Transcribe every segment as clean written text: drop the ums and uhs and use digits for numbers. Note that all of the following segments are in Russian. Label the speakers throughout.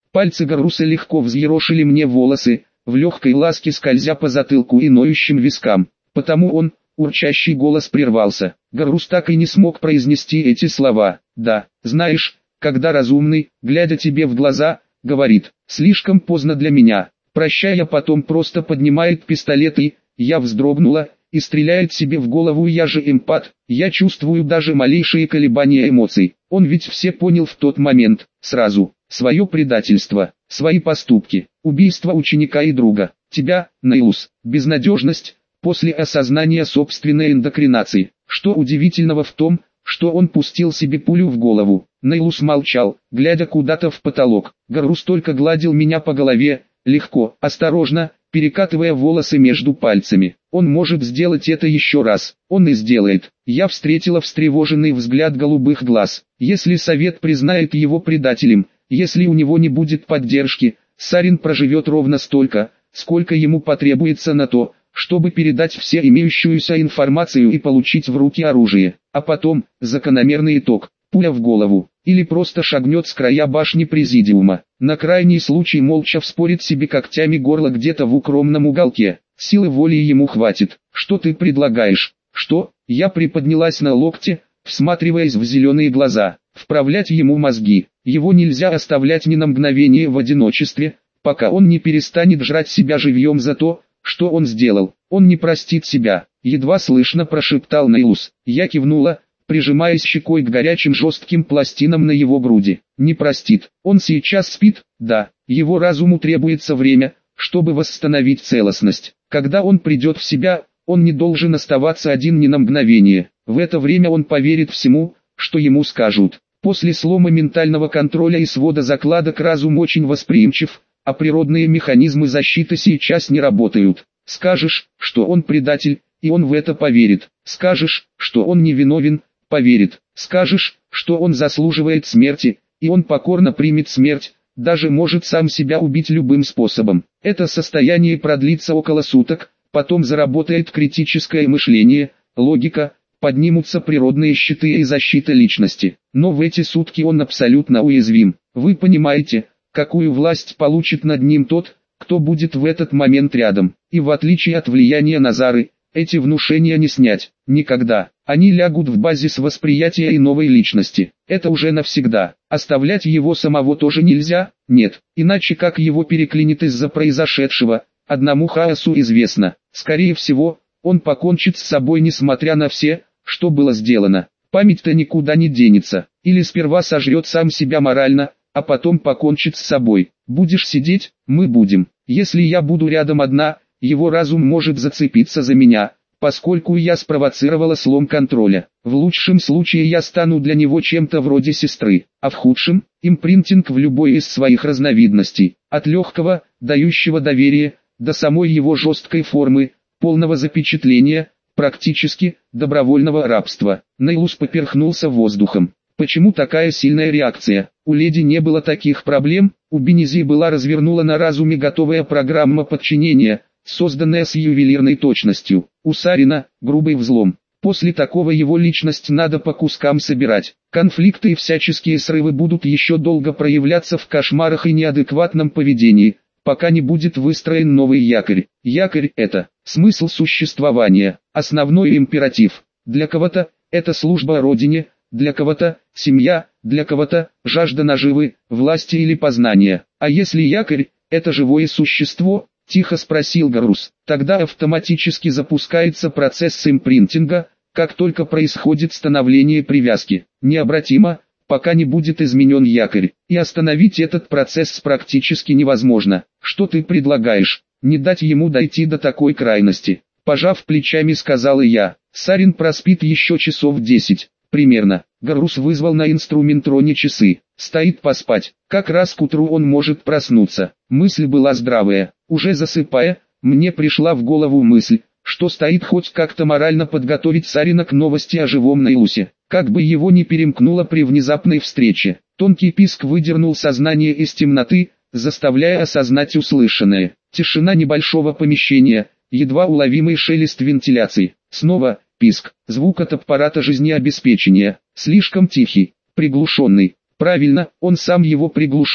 Speaker 1: Пальцы Гаруса легко взъерошили мне волосы, в легкой ласке скользя по затылку и ноющим вискам. Потому он, урчащий голос прервался. Гарус так и не смог произнести эти слова. Да, знаешь, когда разумный, глядя тебе в глаза, говорит: «Слишком поздно для меня», прощая, потом просто поднимает пистолет и, я вздрогнула, и стреляет себе в голову. Я же эмпат, я чувствую даже малейшие колебания эмоций. Он ведь все понял в тот момент, сразу, свое предательство, свои поступки, убийство ученика и друга, тебя, Нейлус, безнадежность, после осознания собственной эндокринации. Что удивительного в том, что он пустил себе пулю в голову? Нейлус молчал, глядя куда-то в потолок. Гарус только гладил меня по голове, легко, осторожно, перекатывая волосы между пальцами. Он может сделать это еще раз. Он и сделает. Я встретила встревоженный взгляд голубых глаз. Если совет признает его предателем, если у него не будет поддержки, Сарин проживет ровно столько, сколько ему потребуется на то, чтобы передать все имеющуюся информацию и получить в руки оружие. А потом, закономерный итог, пуля в голову, или просто шагнет с края башни Президиума. На крайний случай молча вспорит себе когтями горло где-то в укромном уголке. Силы воли ему хватит. Что ты предлагаешь? Что? Я приподнялась на локте, всматриваясь в зеленые глаза. Вправлять ему мозги. Его нельзя оставлять ни на мгновение в одиночестве, пока он не перестанет жрать себя живьем за то, что он сделал. Он не простит себя. Едва слышно прошептал Нейлус. Я кивнула, прижимаясь щекой к горячим жестким пластинам на его груди. Не простит. Он сейчас спит, да. Его разуму требуется время, чтобы восстановить целостность. Когда он придет в себя, он не должен оставаться один ни на мгновение. В это время он поверит всему, что ему скажут. После слома ментального контроля и свода закладок разум очень восприимчив, а природные механизмы защиты сейчас не работают. Скажешь, что он предатель, и он в это поверит. Скажешь, что он невиновен, поверит. Скажешь, что он заслуживает смерти, и он покорно примет смерть, даже может сам себя убить любым способом. Это состояние продлится около суток, потом заработает критическое мышление, логика, поднимутся природные щиты и защита личности. Но в эти сутки он абсолютно уязвим. Вы понимаете, какую власть получит над ним тот, кто будет в этот момент рядом. И в отличие от влияния Назары, эти внушения не снять, никогда. Они лягут в базис восприятия и новой личности. Это уже навсегда. Оставлять его самого тоже нельзя, нет. Иначе как его переклинит из-за произошедшего, одному хаосу известно. Скорее всего, он покончит с собой несмотря на все, что было сделано. Память-то никуда не денется. Или сперва сожрет сам себя морально, а потом покончит с собой. Будешь сидеть, мы будем. Если я буду рядом одна, его разум может зацепиться за меня, поскольку я спровоцировала слом контроля. В лучшем случае я стану для него чем-то вроде сестры, а в худшем – импринтинг в любой из своих разновидностей, от легкого, дающего доверие, до самой его жесткой формы, полного запечатления, практически, добровольного рабства. Нейлус поперхнулся воздухом. Почему такая сильная реакция? У леди не было таких проблем, у Бенези была развернула на разуме готовая программа подчинения, созданная с ювелирной точностью. У Сарина – грубый взлом. После такого его личность надо по кускам собирать. Конфликты и всяческие срывы будут еще долго проявляться в кошмарах и неадекватном поведении, пока не будет выстроен новый якорь. Якорь – это смысл существования, основной императив. Для кого-то – это служба Родине, для кого-то – семья, для кого-то – жажда наживы, власти или познания. А если якорь – это живое существо, тихо спросил Гарус, тогда автоматически запускается процесс импринтинга, как только происходит становление привязки. Необратимо, пока не будет изменен якорь. И остановить этот процесс практически невозможно. Что ты предлагаешь? Не дать ему дойти до такой крайности. Пожав плечами, сказал я. Сарин проспит еще часов 10. Примерно. Гарус вызвал на инструментроне часы. Стоит поспать. Как раз к утру он может проснуться. Мысль была здравая. Уже засыпая, мне пришла в голову мысль, что стоит хоть как-то морально подготовить Сарина к новости о живом Нейлусе. Как бы его не перемкнуло при внезапной встрече. Тонкий писк выдернул сознание из темноты, заставляя осознать услышанное. Тишина небольшого помещения, едва уловимый шелест вентиляции. Снова писк. Звук от аппарата жизнеобеспечения. Слишком тихий, приглушенный. Правильно, он сам его приглушил,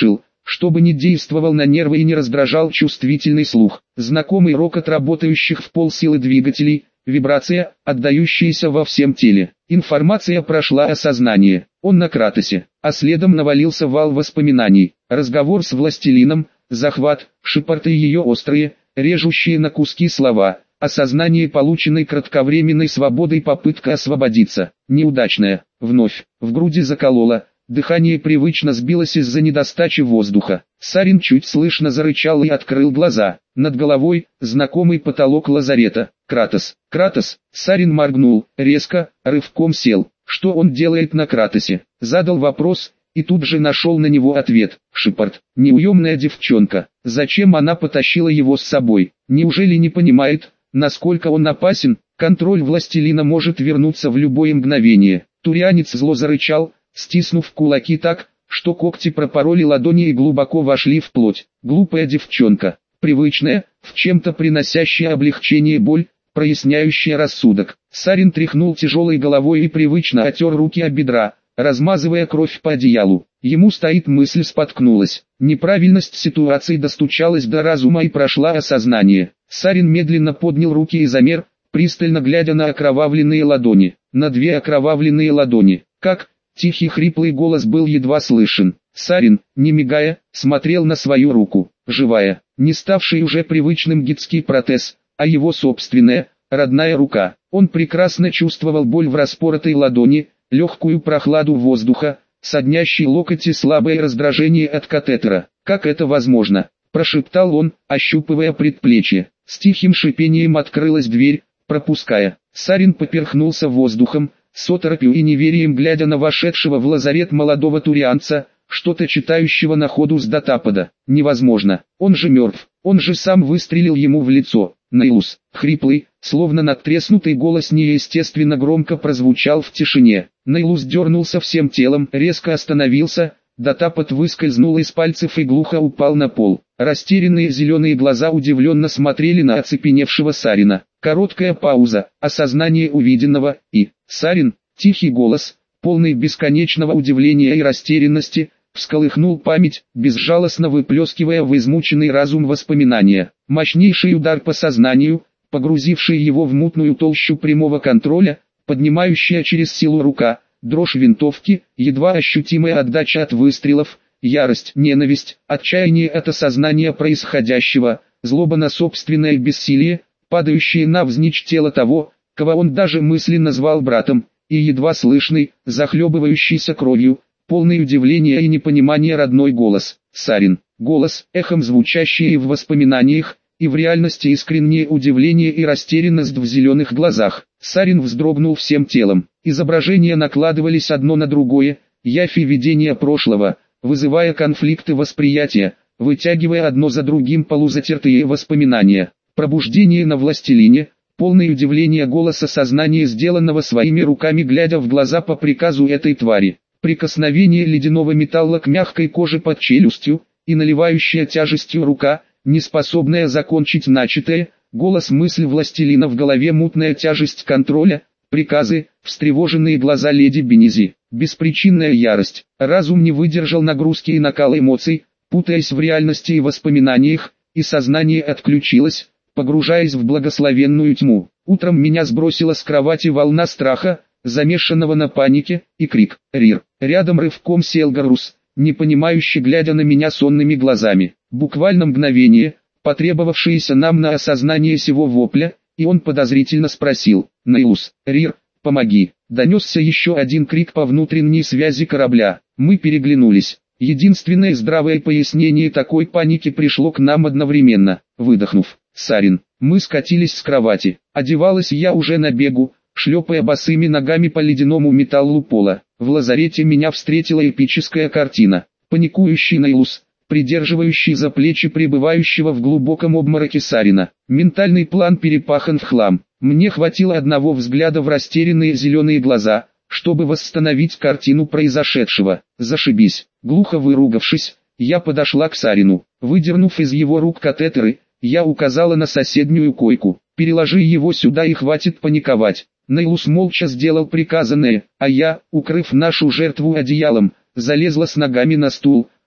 Speaker 1: чтобы не действовал на нервы и не раздражал чувствительный слух. Знакомый рокот работающих в полсилы двигателей, вибрация, отдающаяся во всем теле. Информация прошла осознание. Он на Кратосе, а следом навалился вал воспоминаний. Разговор с властелином, захват, Шепард и ее острые, режущие на куски слова. Осознание полученной кратковременной свободы и попытка освободиться. Неудачная. Вновь. В груди закололо. Дыхание привычно сбилось из-за недостачи воздуха. Сарин чуть слышно зарычал и открыл глаза. Над головой знакомый потолок лазарета. Кратос. Кратос. Сарин моргнул, резко, рывком сел. Что он делает на Кратосе? Задал вопрос, и тут же нашел на него ответ. Шепард. Неуемная девчонка. Зачем она потащила его с собой? Неужели не понимает, насколько он опасен? Контроль властелина может вернуться в любое мгновение. Турианец зло зарычал, стиснув кулаки так, что когти пропороли ладони и глубоко вошли в плоть. Глупая девчонка, привычная, в чем-то приносящая облегчение боль, проясняющая рассудок. Сарин тряхнул тяжелой головой и привычно отер руки о бедра, размазывая кровь по одеялу. Ему стоит мысль споткнулась. Неправильность ситуации достучалась до разума и прошла осознание. Сарин медленно поднял руки и замер, пристально глядя на окровавленные ладони. На две окровавленные ладони. Как? Тихий хриплый голос был едва слышен. Сарин, не мигая, смотрел на свою руку. Живая, не ставший уже привычным гидский протез, а его собственная, родная рука. Он прекрасно чувствовал боль в распоротой ладони, легкую прохладу воздуха, соднящий локоть и слабое раздражение от катетера. «Как это возможно?» – прошептал он, ощупывая предплечье. С тихим шипением открылась дверь, пропуская. Сарин поперхнулся воздухом, с оторопью и неверием глядя на вошедшего в лазарет молодого турианца, что-то читающего на ходу с датапада. Невозможно, он же мертв, он же сам выстрелил ему в лицо. Нейлус, хриплый, словно надтреснутый голос неестественно громко прозвучал в тишине. Нейлус дернулся всем телом, резко остановился, датапад выскользнул из пальцев и глухо упал на пол. Растерянные зеленые глаза удивленно смотрели на оцепеневшего Сарина. Короткая пауза, осознание увиденного, и Сарин, тихий голос, полный бесконечного удивления и растерянности, всколыхнул память, безжалостно выплескивая в измученный разум воспоминания. Мощнейший удар по сознанию, погрузивший его в мутную толщу прямого контроля, поднимающая через силу рука, дрожь винтовки, едва ощутимая отдача от выстрелов, ярость, ненависть, отчаяние от осознания происходящего, злоба на собственное бессилие, падающее навзничь тело того, кого он даже мысленно звал братом, и едва слышный, захлебывающийся кровью, полный удивления и непонимания родной голос. Сарин. Голос, эхом звучащий и в воспоминаниях, и в реальности искреннее удивление и растерянность в зеленых глазах. Сарин вздрогнул всем телом. Изображения накладывались одно на другое, явь и видение прошлого, вызывая конфликты восприятия, вытягивая одно за другим полузатертые воспоминания. Пробуждение на властелине, полное удивление голоса сознания, сделанного своими руками, глядя в глаза по приказу этой твари. Прикосновение ледяного металла к мягкой коже под челюстью, и наливающая тяжестью рука, неспособная закончить начатое, голос мысль властелина в голове, мутная тяжесть контроля, приказы, встревоженные глаза леди Бенези, беспричинная ярость. Разум не выдержал нагрузки и накала эмоций, путаясь в реальности и воспоминаниях, и сознание отключилось, погружаясь в благословенную тьму. Утром меня сбросила с кровати волна страха, замешанного на панике, и крик «Рир!». Рядом рывком сел Гарус, непонимающе глядя на меня сонными глазами. Буквально мгновение, потребовавшееся нам на осознание сего вопля, и он подозрительно спросил: «Нейлус, Рир, помоги!». Донесся еще один крик по внутренней связи корабля. Мы переглянулись. Единственное здравое пояснение такой паники пришло к нам одновременно. Выдохнув, Сарин, мы скатились с кровати. Одевалась я уже на бегу, шлепая босыми ногами по ледяному металлу пола. В лазарете меня встретила эпическая картина. Паникующий Нейлус, придерживающий за плечи пребывающего в глубоком обмороке Сарина. Ментальный план перепахан в хлам. Мне хватило одного взгляда в растерянные зеленые глаза, чтобы восстановить картину произошедшего. Зашибись. Глухо выругавшись, я подошла к Сарину. Выдернув из его рук катетеры, я указала на соседнюю койку. «Переложи его сюда и хватит паниковать». Нейлус молча сделал приказанное, а я, укрыв нашу жертву одеялом, залезла с ногами на стул,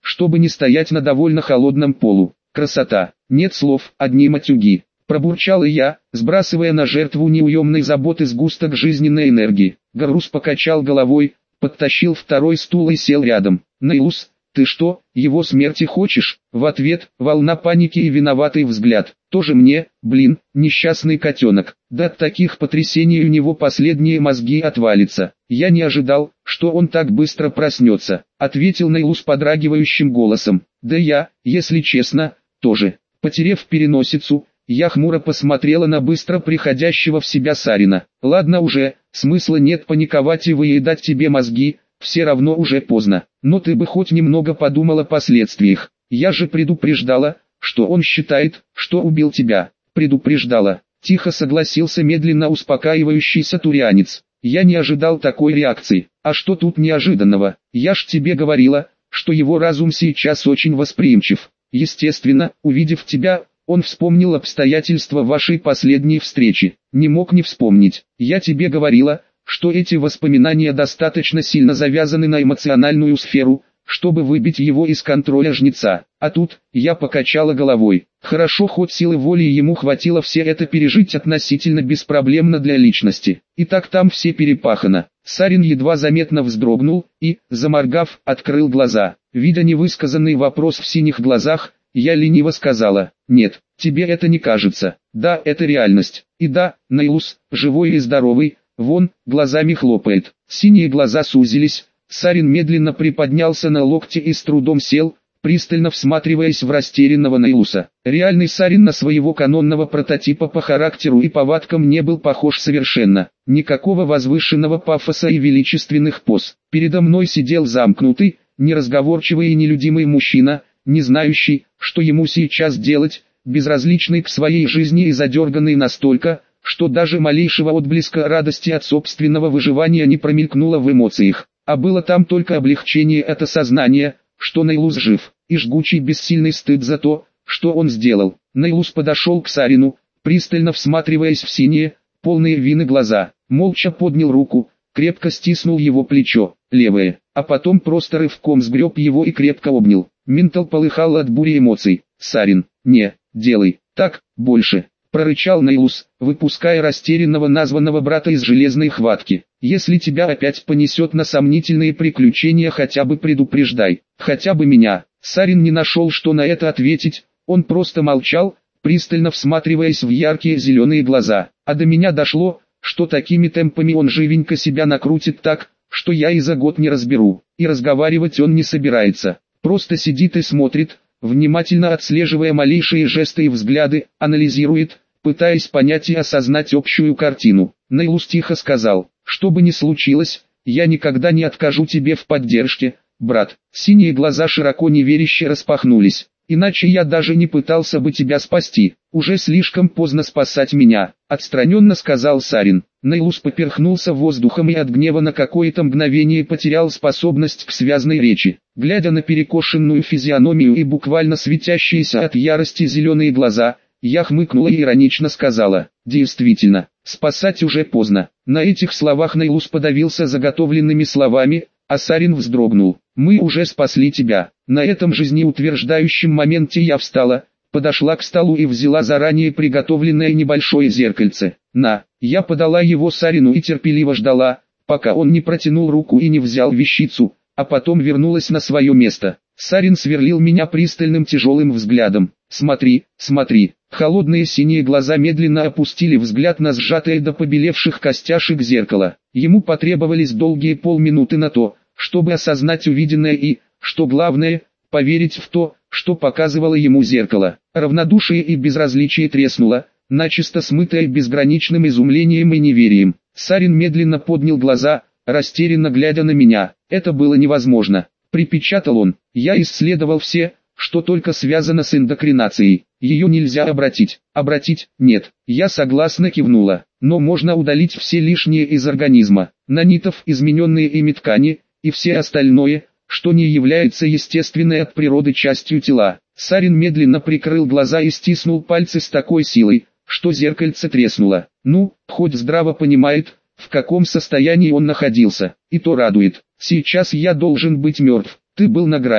Speaker 1: чтобы не стоять на довольно холодном полу. Красота. Нет слов, одни матюги. Пробурчал и я, сбрасывая на жертву неуемной заботы сгусток жизненной энергии. Гарус покачал головой, подтащил второй стул и сел рядом. Нейлус, ты что, его смерти хочешь? В ответ, волна паники и виноватый взгляд. Тоже мне, блин, несчастный котенок. Да от таких потрясений у него последние мозги отвалятся. Я не ожидал, что он так быстро проснется, ответил Нейлус подрагивающим голосом. Да я, если честно, тоже. Потерев переносицу, я хмуро посмотрела на быстро приходящего в себя Сарина. Ладно уже, смысла нет паниковать и выедать тебе мозги, все равно уже поздно. Но ты бы хоть немного подумала о последствиях. Я же предупреждала, что он считает, что убил тебя. Предупреждала. Тихо согласился медленно успокаивающийся турианец. Я не ожидал такой реакции. А что тут неожиданного? Я ж тебе говорила, что его разум сейчас очень восприимчив. Естественно, увидев тебя, он вспомнил обстоятельства вашей последней встречи. Не мог не вспомнить. Я тебе говорила, что эти воспоминания достаточно сильно завязаны на эмоциональную сферу, чтобы выбить его из контроля жнеца. А тут, я покачала головой. Хорошо, хоть силы воли ему хватило все это пережить относительно беспроблемно для личности. И так там все перепахано. Сарин едва заметно вздрогнул и, заморгав, открыл глаза. Видя невысказанный вопрос в синих глазах, я лениво сказала: «Нет, тебе это не кажется. Да, это реальность. И да, Нейлус, живой и здоровый, вон, глазами хлопает». Синие глаза сузились, Сарин медленно приподнялся на локте и с трудом сел, пристально всматриваясь в растерянного Нейлуса. Реальный Сарин на своего канонного прототипа по характеру и повадкам не был похож совершенно. Никакого возвышенного пафоса и величественных поз. Передо мной сидел замкнутый, неразговорчивый и нелюдимый мужчина, не знающий, что ему сейчас делать, безразличный к своей жизни и задерганный настолько, что даже малейшего отблеска радости от собственного выживания не промелькнуло в эмоциях. А было там только облегчение от осознания, что Нейлус жив, и жгучий бессильный стыд за то, что он сделал. Нейлус подошел к Сарину, пристально всматриваясь в синие, полные вины глаза, молча поднял руку, крепко стиснул его плечо, левое, а потом просто рывком сгреб его и крепко обнял. Ментал полыхал от бури эмоций. «Сарин, не, делай, так, больше», — прорычал Нейлус, выпуская растерянного названного брата из железной хватки. «Если тебя опять понесет на сомнительные приключения, хотя бы предупреждай, хотя бы меня». Сарин не нашел, что на это ответить, он просто молчал, пристально всматриваясь в яркие зеленые глаза. А до меня дошло, что такими темпами он живенько себя накрутит так, что я и за год не разберу. И разговаривать он не собирается. Просто сидит и смотрит, внимательно отслеживая малейшие жесты и взгляды, анализирует, пытаясь понять и осознать общую картину. Нейлус тихо сказал: «Что бы ни случилось, я никогда не откажу тебе в поддержке, брат». Синие глаза широко неверяще распахнулись. «Иначе я даже не пытался бы тебя спасти. Уже слишком поздно спасать меня», — отстраненно сказал Сарин. Нейлус поперхнулся воздухом и от гнева на какое-то мгновение потерял способность к связной речи. Глядя на перекошенную физиономию и буквально светящиеся от ярости зеленые глаза, я хмыкнула и иронично сказала: «Действительно, спасать уже поздно». На этих словах Нейлус подавился заготовленными словами, а Сарин вздрогнул. «Мы уже спасли тебя». На этом жизнеутверждающем моменте я встала, подошла к столу и взяла заранее приготовленное небольшое зеркальце. «На». Я подала его Сарину и терпеливо ждала, пока он не протянул руку и не взял вещицу, а потом вернулась на свое место. Сарин сверлил меня пристальным тяжелым взглядом. «Смотри, смотри». Холодные синие глаза медленно опустили взгляд на сжатое до побелевших костяшек зеркало. Ему потребовались долгие полминуты на то, чтобы осознать увиденное и, что главное, поверить в то, что показывало ему зеркало. Равнодушие и безразличие треснуло, начисто смытое безграничным изумлением и неверием. Сарин медленно поднял глаза, растерянно глядя на меня. «Это было невозможно», — припечатал он. «Я исследовал все, что только связано с эндокринацией. Ее нельзя обратить». «Обратить? Нет». Я согласно кивнула. «Но можно удалить все лишнее из организма, нанитов, измененные ими ткани, и все остальное, что не является естественной от природы частью тела». Сарин медленно прикрыл глаза и стиснул пальцы с такой силой, что зеркальце треснуло. Ну, хоть здраво понимает, в каком состоянии он находился. И то радует. «Сейчас я должен быть мертв. Ты был на грани.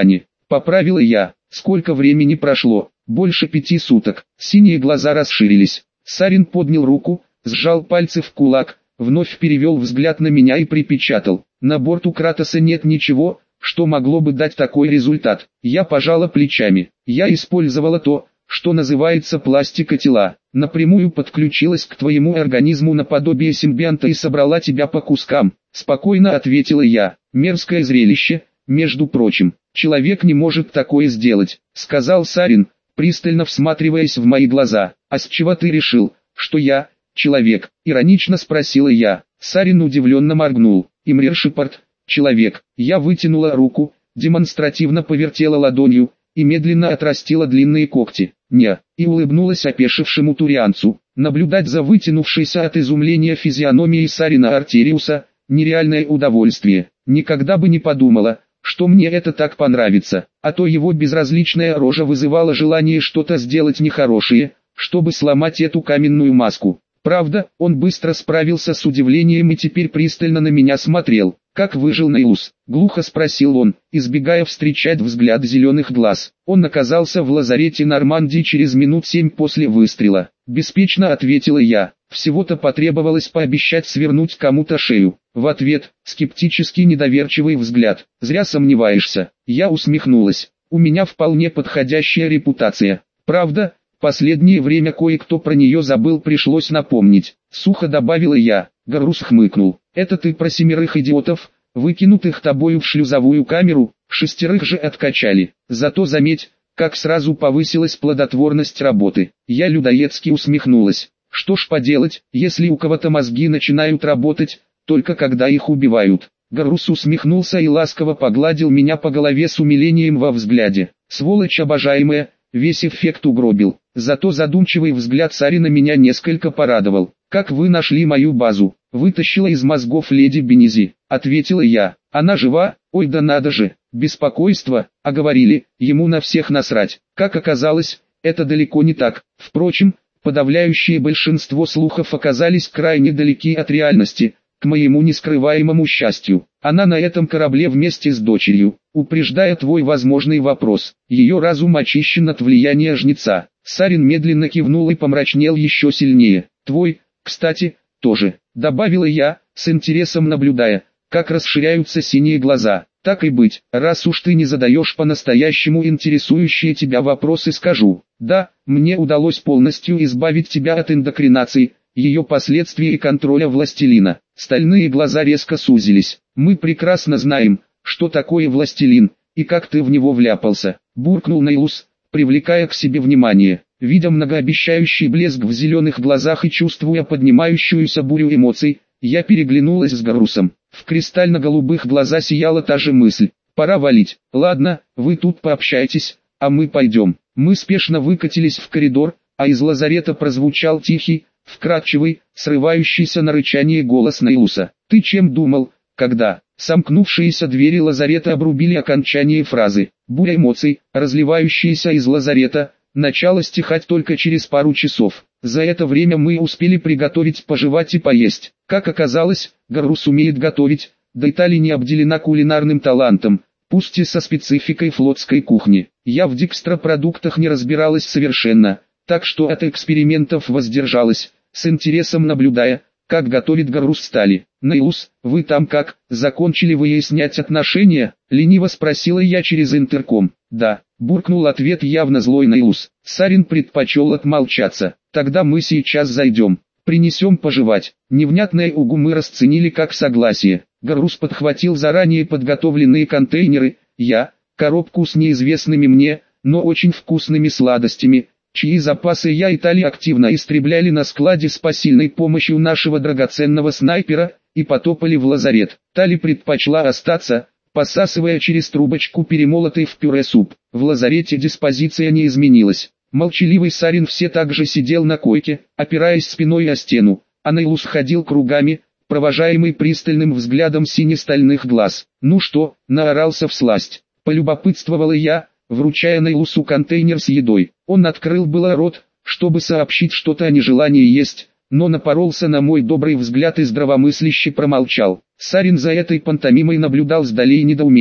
Speaker 1: Поправила я. Сколько времени прошло? Больше 5 суток. Синие глаза расширились. Сарин поднял руку, сжал пальцы в кулак, вновь перевел взгляд на меня и припечатал. На борту Кратоса нет ничего, что могло бы дать такой результат. Я пожала плечами. Я использовала то, что называется пластика тела. Напрямую подключилась к твоему организму наподобие симбионта и собрала тебя по кускам. Спокойно ответила я. Мерзкое зрелище, между прочим. Человек не может такое сделать, сказал Сарин, пристально всматриваясь в мои глаза. А с чего ты решил, что я человек? Иронично спросила я. Сарин удивленно моргнул. Имрир Шепард, человек. Я вытянула руку, демонстративно повертела ладонью и медленно отрастила длинные когти. Не, и улыбнулась опешившему турианцу. Наблюдать за вытянувшейся от изумления физиономией Сарина Артериуса – нереальное удовольствие. Никогда бы не подумала, что мне это так понравится, а то его безразличная рожа вызывала желание что-то сделать нехорошее, чтобы сломать эту каменную маску. Правда, он быстро справился с удивлением и теперь пристально на меня смотрел. «Как выжил Нейлус?» — глухо спросил он, избегая встречать взгляд зеленых глаз. Он оказался в лазарете Нормандии через минут 7 после выстрела. Беспечно ответила я. Всего-то потребовалось пообещать свернуть кому-то шею. В ответ — скептический недоверчивый взгляд. «Зря сомневаешься». Я усмехнулась. «У меня вполне подходящая репутация. Правда, последнее время кое-кто про нее забыл, пришлось напомнить». Сухо добавила я. Гаррус хмыкнул. «Это ты про 7 идиотов, выкинутых тобою в шлюзовую камеру, 6 же откачали. Зато заметь, как сразу повысилась плодотворность работы». Я людоедски усмехнулась. Что ж поделать, если у кого-то мозги начинают работать, только когда их убивают. Гаррус усмехнулся и ласково погладил меня по голове с умилением во взгляде. «Сволочь обожаемая, весь эффект угробил». Зато задумчивый взгляд Сарина меня несколько порадовал. «Как вы нашли мою базу?» «Вытащила из мозгов леди Бенези», — ответила я. «Она жива? Ой, да надо же! Беспокойство, а говорили, ему на всех насрать». Как оказалось, это далеко не так. Впрочем, подавляющее большинство слухов оказались крайне далеки от реальности, к моему нескрываемому счастью. Она на этом корабле вместе с дочерью. Упреждая твой возможный вопрос, ее разум очищен от влияния жнеца. Сарин медленно кивнул и помрачнел еще сильнее. Твой, кстати, тоже, добавила я, с интересом наблюдая, как расширяются синие глаза. Так и быть, раз уж ты не задаешь по-настоящему интересующие тебя вопросы, скажу. Да, мне удалось полностью избавить тебя от индокринации, ее последствий и контроля властелина. Стальные глаза резко сузились. Мы прекрасно знаем, что такое властелин, и как ты в него вляпался. Буркнул Нейлус, привлекая к себе внимание. Видя многообещающий блеск в зеленых глазах и чувствуя поднимающуюся бурю эмоций, я переглянулась с Гаррусом. В кристально-голубых глазах сияла та же мысль. Пора валить. Ладно, вы тут пообщайтесь, а мы пойдем. Мы спешно выкатились в коридор, а из лазарета прозвучал тихий, вкрадчивый, срывающийся на рычание голос Нейлуса. «Ты чем думал, когда?» Сомкнувшиеся двери лазарета обрубили окончание фразы. Буря эмоций, разливающаяся из лазарета, начала стихать только через пару часов. За это время мы успели приготовить пожевать и поесть. Как оказалось, Гаррус умеет готовить, да и Тали не обделена кулинарным талантом, пусть и со спецификой флотской кухни. Я в дикстропродуктах не разбиралась совершенно, так что от экспериментов воздержалась, с интересом наблюдая, как готовит Гаррус с Тали. «Нейлус, вы там как, закончили выяснять отношения?» — лениво спросила я через интерком. «Да», — буркнул ответ явно злой Нейлус. Сарин предпочел отмолчаться. «Тогда мы сейчас зайдем, принесем пожевать». Невнятное угу мы расценили как согласие. Гаррус подхватил заранее подготовленные контейнеры, я — коробку с неизвестными мне, но очень вкусными сладостями, чьи запасы я и Тали активно истребляли на складе с посильной помощью нашего драгоценного снайпера, и потопали в лазарет. Тали предпочла остаться, посасывая через трубочку перемолотый в пюре суп. В лазарете диспозиция не изменилась. Молчаливый Сарин все так же сидел на койке, опираясь спиной о стену, а Нейлус ходил кругами, провожаемый пристальным взглядом сине-стальных глаз. «Ну что?» — наорался всласть. Полюбопытствовала я, вручая Нейлусу контейнер с едой. Он открыл было рот, чтобы сообщить что-то о нежелании есть, но напоролся на мой добрый взгляд и здравомысляще промолчал. Сарин за этой пантомимой наблюдал с долей недоумения.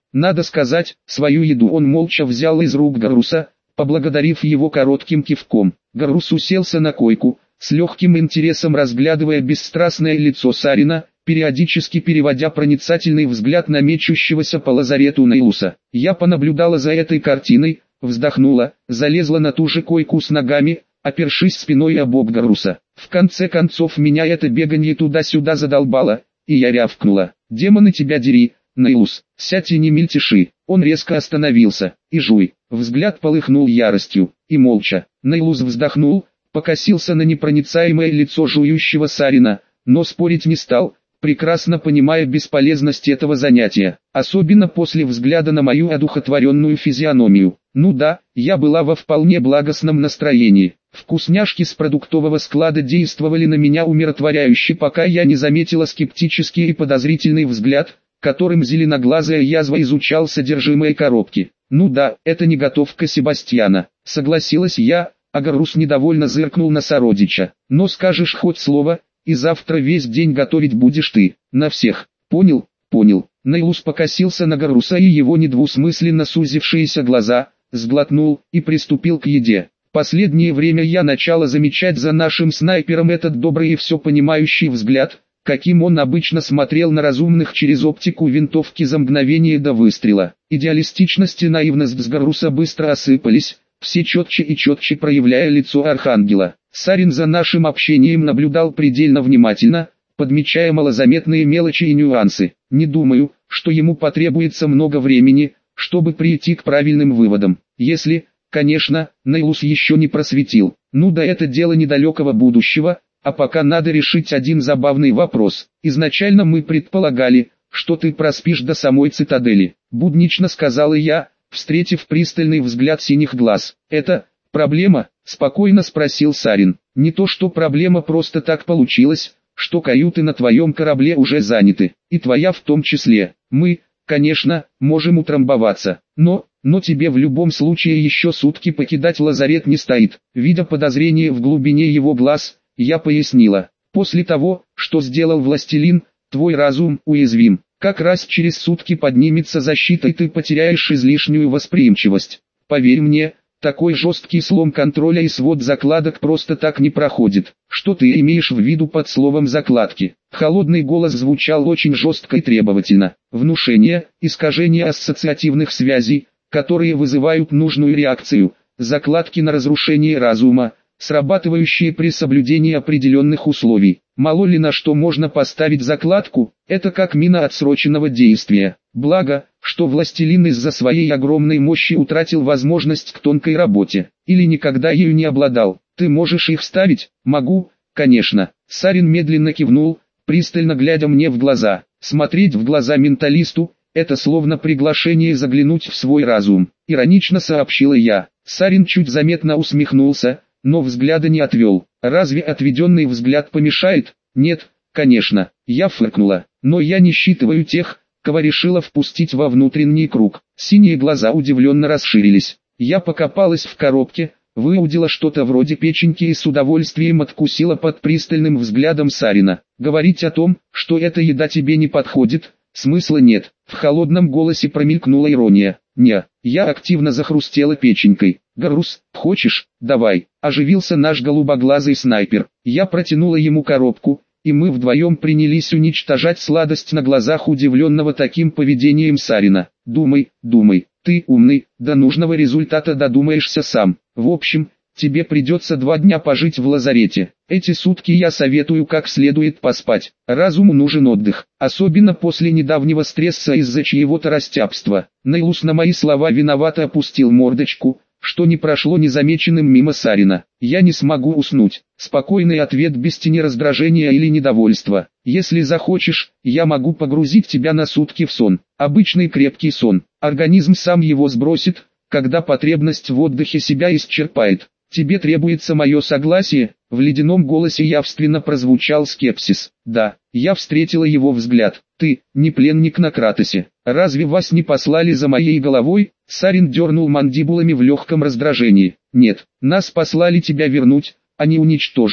Speaker 1: Надо сказать, свою еду он молча взял из рук Гарруса, поблагодарив его коротким кивком. Гаррус уселся на койку, с легким интересом разглядывая бесстрастное лицо Сарина, периодически переводя проницательный взгляд на мечущегося по лазарету Нейлуса. Я понаблюдала за этой картиной, вздохнула, залезла на ту же койку с ногами, опершись спиной об бок Гарруса. В конце концов меня это беганье туда-сюда задолбало, и я рявкнула: «Демоны тебя дери, Нейлус, сядь и не мельтеши». Он резко остановился, и жуй. Взгляд полыхнул яростью, и молча. Нейлус вздохнул, покосился на непроницаемое лицо жующего Сарина, но спорить не стал, прекрасно понимая бесполезность этого занятия, особенно после взгляда на мою одухотворенную физиономию. Ну да, я была во вполне благостном настроении. Вкусняшки с продуктового склада действовали на меня умиротворяюще, пока я не заметила скептический и подозрительный взгляд, которым зеленоглазая язва изучал содержимое коробки. Ну да, это не готовка Себастьяна, согласилась я, а Гаррус недовольно зыркнул на сородича. Но скажешь хоть слово, и завтра весь день готовить будешь ты, на всех. Понял? Понял. Нейлус покосился на Гарруса, и его недвусмысленно сузившиеся глаза, сглотнул и приступил к еде. Последнее время я начала замечать за нашим снайпером этот добрый и все понимающий взгляд, каким он обычно смотрел на разумных через оптику винтовки за мгновение до выстрела. Идеалистичность и наивность с Гарруса быстро осыпались, все четче и четче проявляя лицо архангела. Сарин за нашим общением наблюдал предельно внимательно, подмечая малозаметные мелочи и нюансы. Не думаю, что ему потребуется много времени, чтобы прийти к правильным выводам. Если, конечно, Нейлус еще не просветил. Ну да, это дело недалекого будущего, а пока надо решить один забавный вопрос. Изначально мы предполагали, что ты проспишь до самой цитадели, буднично сказала я, встретив пристальный взгляд синих глаз. Это проблема? Спокойно спросил Сарин. Не то что проблема, просто так получилось, что каюты на твоем корабле уже заняты, и твоя в том числе. Мы, конечно, можем утрамбоваться, но тебе в любом случае еще сутки покидать лазарет не стоит. Видя подозрение в глубине его глаз, я пояснила: после того, что сделал властелин, твой разум уязвим. Как раз через сутки поднимется защита, и ты потеряешь излишнюю восприимчивость. Поверь мне, такой жесткий слом контроля и свод закладок просто так не проходит. Что ты имеешь в виду под словом закладки? Холодный голос звучал очень жестко и требовательно. Внушение, искажение ассоциативных связей, которые вызывают нужную реакцию, закладки на разрушение разума, срабатывающие при соблюдении определенных условий. Мало ли на что можно поставить закладку, это как мина отсроченного действия. Благо, что властелин из-за своей огромной мощи утратил возможность к тонкой работе, или никогда ею не обладал. Ты можешь их ставить? Могу, конечно. Сарин медленно кивнул, пристально глядя мне в глаза. Смотреть в глаза менталисту — это словно приглашение заглянуть в свой разум, иронично сообщила я. Сарин чуть заметно усмехнулся, но взгляда не отвел. Разве отведенный взгляд помешает? Нет, конечно. Я фыркнула. Но я не считываю тех, кого решила впустить во внутренний круг. Синие глаза удивленно расширились. Я покопалась в коробке, выудила что-то вроде печеньки и с удовольствием откусила под пристальным взглядом Сарина. Говорить о том, что эта еда тебе не подходит, смысла нет. В холодном голосе промелькнула ирония. Не, я активно захрустела печенькой. Гаррус, хочешь? Давай. Оживился наш голубоглазый снайпер. Я протянула ему коробку, и мы вдвоем принялись уничтожать сладость на глазах удивленного таким поведением Сарина. Думай, ты умный, до нужного результата додумаешься сам. В общем, тебе придется 2 дня пожить в лазарете. Эти сутки я советую как следует поспать. Разуму нужен отдых, особенно после недавнего стресса из-за чьего-то растяпства. Нейлус на мои слова виновато опустил мордочку, что не прошло незамеченным мимо Сарина. Я не смогу уснуть. Спокойный ответ без тени раздражения или недовольства. Если захочешь, я могу погрузить тебя на сутки в сон. Обычный крепкий сон. Организм сам его сбросит, когда потребность в отдыхе себя исчерпает. Тебе требуется мое согласие? В ледяном голосе явственно прозвучал скепсис. Да, я встретила его взгляд. Ты, не пленник на Кратосе. Разве вас не послали за моей головой? Сарин дернул мандибулами в легком раздражении. Нет, нас послали тебя вернуть, а не уничтожить.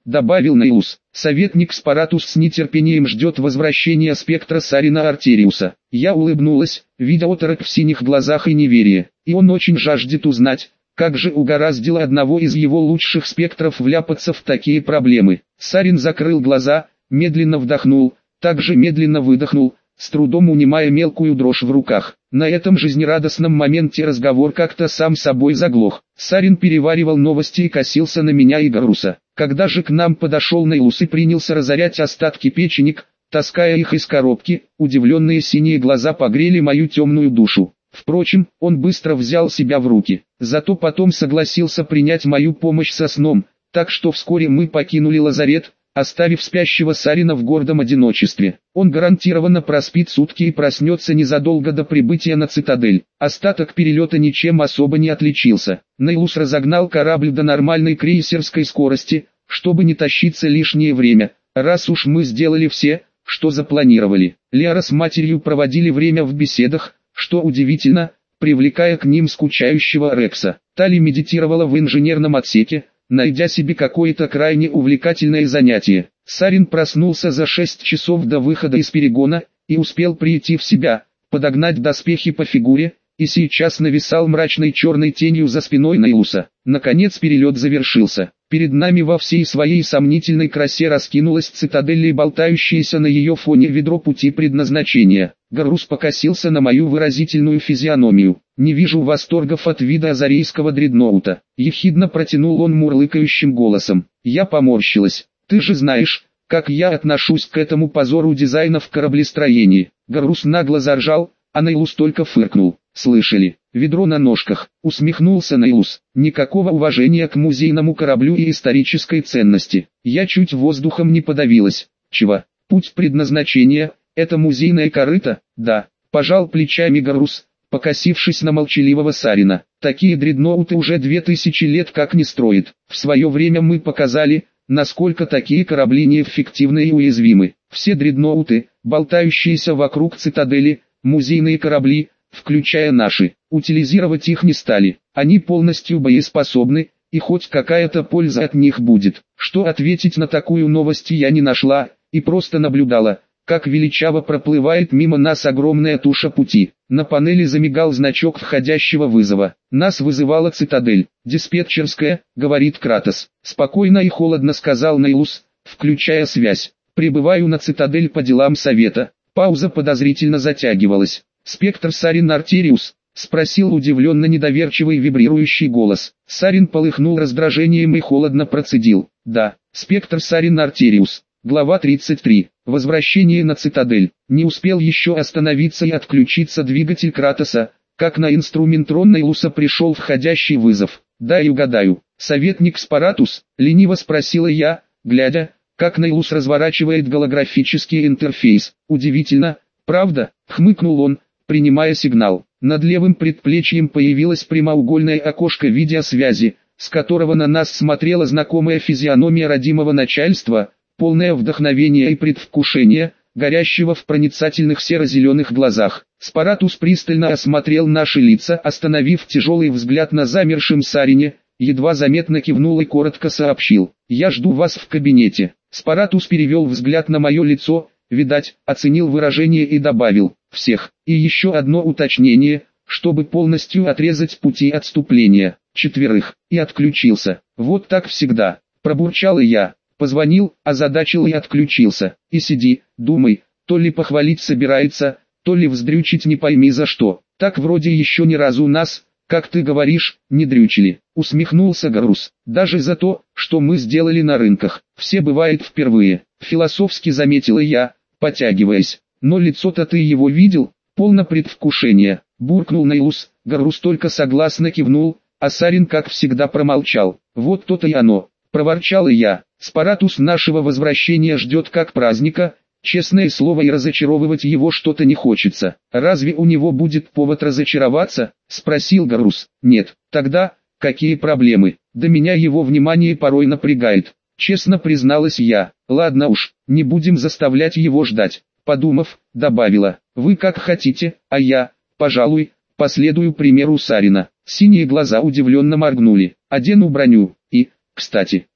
Speaker 1: добавил Нейлус. Советник Спаратус с нетерпением ждет возвращения спектра Сарина Артериуса. Я улыбнулась, видя оторопь в синих глазах и неверие. И он очень жаждет узнать, как же угораздило одного из его лучших спектров вляпаться в такие проблемы. Сарин закрыл глаза, медленно вдохнул, также медленно выдохнул, с трудом унимая мелкую дрожь в руках. На этом жизнерадостном моменте разговор как-то сам собой заглох. Сарин переваривал новости и косился на меня и Гаруса. Когда же к нам подошел Нейлус и принялся разорять остатки печенек, таская их из коробки, удивленные синие глаза погрели мою темную душу. Впрочем, он быстро взял себя в руки. Зато потом согласился принять мою помощь со сном, так что вскоре мы покинули лазарет, оставив спящего Сарина в гордом одиночестве. Он гарантированно проспит сутки и проснется незадолго до прибытия на цитадель. Остаток перелета ничем особо не отличился. Нейлус разогнал корабль до нормальной крейсерской скорости, чтобы не тащиться лишнее время, раз уж мы сделали все, что запланировали. Лиара с матерью проводили время в беседах, что удивительно, привлекая к ним скучающего Рекса. Тали медитировала в инженерном отсеке, найдя себе какое-то крайне увлекательное занятие. Сарин проснулся за 6 часов до выхода из перегона, и успел прийти в себя, подогнать доспехи по фигуре, и сейчас нависал мрачной черной тенью за спиной Нейлуса. Наконец перелет завершился. Перед нами во всей своей сомнительной красе раскинулась цитадель и болтающееся на ее фоне ведро пути предназначения. Гарус покосился на мою выразительную физиономию. «Не вижу восторгов от вида азарейского дредноута», — ехидно протянул он мурлыкающим голосом. Я поморщилась. «Ты же знаешь, как я отношусь к этому позору дизайна в кораблестроении». Гарус нагло заржал, а Нейлус только фыркнул. «Слышали? Ведро на ножках», — усмехнулся Нейлус. «Никакого уважения к музейному кораблю и исторической ценности. Я чуть воздухом не подавилась». «Чего? Путь предназначения — это музейная корыта?» «Да», — пожал плечами Гарус, покосившись на молчаливого Сарина. «Такие дредноуты уже 2000 лет как не строят. В свое время мы показали, насколько такие корабли неэффективны и уязвимы. Все дредноуты, болтающиеся вокруг цитадели, музейные корабли, включая наши, утилизировать их не стали. Они полностью боеспособны, и хоть какая-то польза от них будет». Что ответить на такую новость я не нашла, и просто наблюдала, как величаво проплывает мимо нас огромная туша пути. На панели замигал значок входящего вызова. «Нас вызывала цитадель. Диспетчерская», — говорит Кратос. «Спокойно и холодно», — сказал Нейлус, включая связь. «Прибываю на цитадель по делам совета». Пауза подозрительно затягивалась. «Спектр Сарин Артериус?» — спросил удивленно недоверчивый вибрирующий голос. Сарин полыхнул раздражением и холодно процедил. «Да, спектр Сарин Артериус». Глава 33. Возвращение на цитадель. Не успел еще остановиться и отключиться двигатель Кратоса, как на инструментron Нейлуса пришел входящий вызов. «Дай угадаю, советник Спаратус?» — лениво спросила я, глядя, как Нейлус разворачивает голографический интерфейс. «Удивительно, правда?» — хмыкнул он, принимая сигнал. Над левым предплечьем появилось прямоугольное окошко видеосвязи, с которого на нас смотрела знакомая физиономия родимого начальства, полное вдохновения и предвкушения, горящего в проницательных серо-зеленых глазах. Спаратус пристально осмотрел наши лица, остановив тяжелый взгляд на замершем Сарине, едва заметно кивнул и коротко сообщил: «Я жду вас в кабинете». Спаратус перевел взгляд на мое лицо, видать, оценил выражение и добавил: «Всех». И еще одно уточнение, чтобы полностью отрезать пути отступления. 4. И отключился. «Вот так всегда», пробурчал и я. Позвонил, озадачил и отключился. И сиди, думай, то ли похвалить собирается, то ли вздрючить не пойми за что. Так вроде еще ни разу нас, как ты говоришь, не дрючили. Усмехнулся Гарус. Даже за то, что мы сделали на рынках. Все бывает впервые. Философски заметила я, потягиваясь. Но лицо-то ты его видел? Полно предвкушения. Буркнул Нейлус. Гарус только согласно кивнул, а Сарин как всегда промолчал. Вот то-то и оно. Проворчал и я. Спаратус нашего возвращения ждет как праздника, честное слово, и разочаровывать его что-то не хочется. «Разве у него будет повод разочароваться?» — спросил Гарус. «Нет». «Тогда, какие проблемы? Да меня его внимание порой напрягает», — честно призналась я. «Ладно уж, не будем заставлять его ждать», — подумав, добавила: «Вы как хотите, а я, пожалуй, последую примеру Сарина». Синие глаза удивленно моргнули. «Одену броню, и, кстати,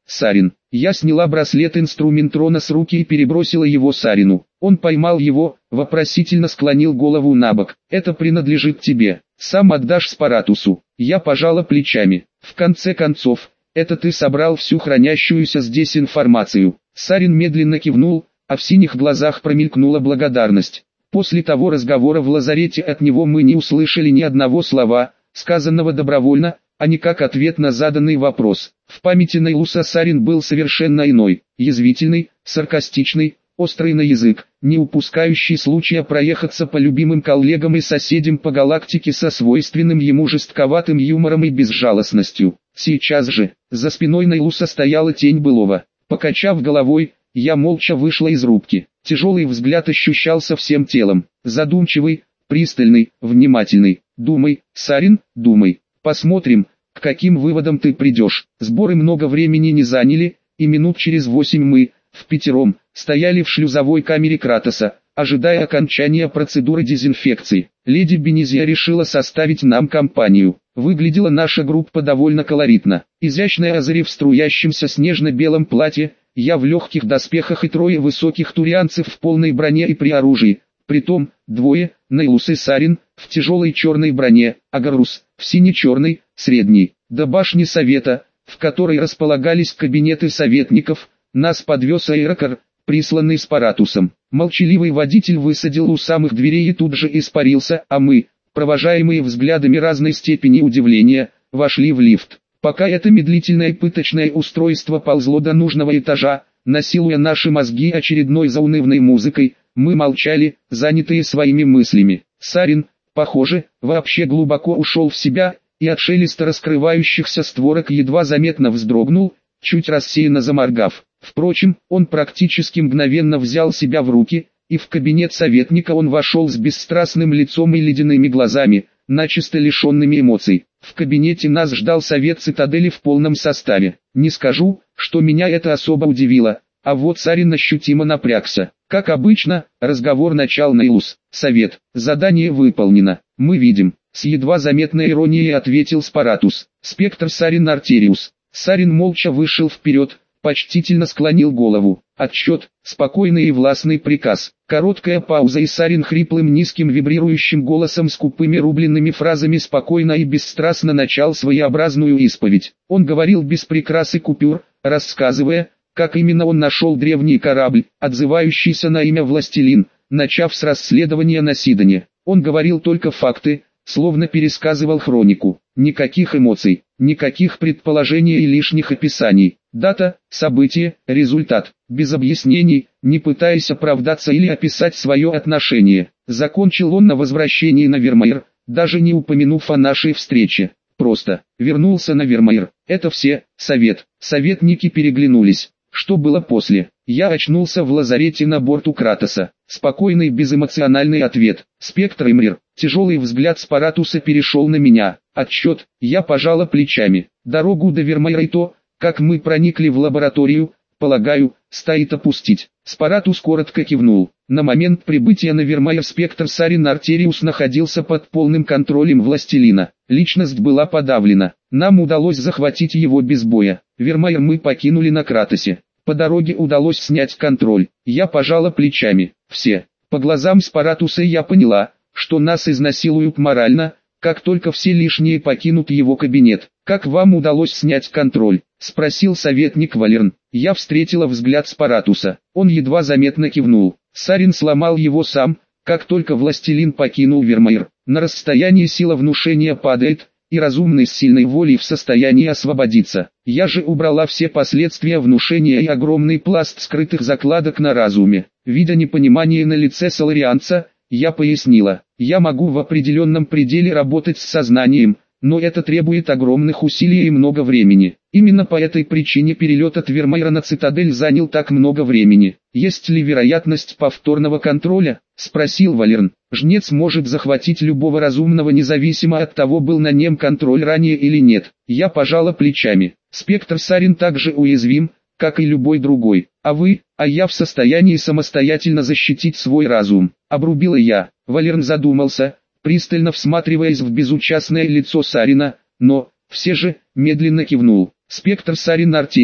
Speaker 1: Сарин. Я сняла браслет инструментрона с руки и перебросила его Сарину. Он поймал его, вопросительно склонил голову набок. Это принадлежит тебе. Сам отдашь Спаратусу. Я пожала плечами. В конце концов, это ты собрал всю хранящуюся здесь информацию. Сарин медленно кивнул, а в синих глазах промелькнула благодарность. После того разговора в лазарете от него мы не услышали ни одного слова, сказанного добровольно, а не как ответ на заданный вопрос. В памяти Нейлуса Сарин был совершенно иной, язвительный, саркастичный, острый на язык, не упускающий случая проехаться по любимым коллегам и соседям по галактике со свойственным ему жестковатым юмором и безжалостностью. Сейчас же, за спиной Нейлуса стояла тень былого. Покачав головой, я молча вышла из рубки. Тяжелый взгляд ощущался всем телом. Задумчивый, пристальный, внимательный. Думай, Сарин, думай. Посмотрим, к каким выводам ты придешь. Сборы много времени не заняли, и минут через 8 мы, впятером, стояли в шлюзовой камере Кратоса, ожидая окончания процедуры дезинфекции. Леди Бенезия решила составить нам компанию. Выглядела наша группа довольно колоритно. Изящная Азари в струящемся снежно-белом платье, я в легких доспехах и трое высоких турианцев в полной броне и при оружии. Притом, двое, Нейлус и Сарин, в тяжелой черной броне, а Гарус, в сине-черной, средней. До башни совета, в которой располагались кабинеты советников, нас подвез аэрокар, присланный Спаратусом. Молчаливый водитель высадил у самых дверей и тут же испарился, а мы, провожаемые взглядами разной степени удивления, вошли в лифт. Пока это медлительное пыточное устройство ползло до нужного этажа, насилуя наши мозги очередной заунывной музыкой, мы молчали, занятые своими мыслями. Сарин, похоже, вообще глубоко ушел в себя, и от шелеста раскрывающихся створок едва заметно вздрогнул, чуть рассеянно заморгав. Впрочем, он практически мгновенно взял себя в руки, и в кабинет советника он вошел с бесстрастным лицом и ледяными глазами, начисто лишенными эмоций. В кабинете нас ждал совет цитадели в полном составе. Не скажу, что меня это особо удивило, а вот Сарин ощутимо напрягся. Как обычно, разговор начал Нейлус. Совет. Задание выполнено. Мы видим. С едва заметной иронией ответил Спаратус. Спектр Сарин Артериус. Сарин молча вышел вперед, почтительно склонил голову. Отчет, спокойный и властный приказ. Короткая пауза, и Сарин хриплым низким вибрирующим голосом с скупыми рубленными фразами спокойно и бесстрастно начал своеобразную исповедь. Он говорил без прикрас и купюр, рассказывая, как именно он нашел древний корабль, отзывающийся на имя Властелин, начав с расследования на Сидоне. Он говорил только факты, словно пересказывал хронику. Никаких эмоций, никаких предположений и лишних описаний. Дата, событие, результат. Без объяснений, не пытаясь оправдаться или описать свое отношение. Закончил он на возвращении на Вермеер, даже не упомянув о нашей встрече. Просто вернулся на Вермеер. Это все. Совет. Советники переглянулись. Что было после? Я очнулся в лазарете на борту Кратоса. Спокойный безэмоциональный ответ. Спектр Имрир. Тяжелый взгляд Спаратуса перешел на меня. Отчет. Я пожала плечами. Дорогу до Вермеера и то, как мы проникли в лабораторию, полагаю, стоит опустить. Спаратус коротко кивнул. На момент прибытия на Вермеер спектр Сарин Артериус находился под полным контролем Властелина. Личность была подавлена. Нам удалось захватить его без боя. Вермеер мы покинули на Кратосе. По дороге удалось снять контроль. Я пожала плечами. Все. По глазам Спаратуса я поняла, что нас изнасилуют морально, как только все лишние покинут его кабинет. «Как вам удалось снять контроль?» — спросил советник Валерн. Я встретила взгляд Спаратуса. Он едва заметно кивнул. Сарин сломал его сам, как только Властелин покинул Вермеер. На расстоянии сила внушения падает, и разумный с сильной волей в состоянии освободиться. Я же убрала все последствия внушения и огромный пласт скрытых закладок на разуме. Видя непонимание на лице Соларианца, я пояснила: я могу в определенном пределе работать с сознанием, но это требует огромных усилий и много времени. Именно по этой причине перелет от Вермеера на Цитадель занял так много времени. «Есть ли вероятность повторного контроля?» — спросил Валерн. «Жнец может захватить любого разумного независимо от того, был на нем контроль ранее или нет». Я пожала плечами. Спектр Сарин также уязвим, как и любой другой. А я в состоянии самостоятельно защитить свой разум. Обрубила я. Валерн задумался, пристально всматриваясь в безучастное лицо Сарина, но, все же, медленно кивнул. Спектр Сарин Артериус.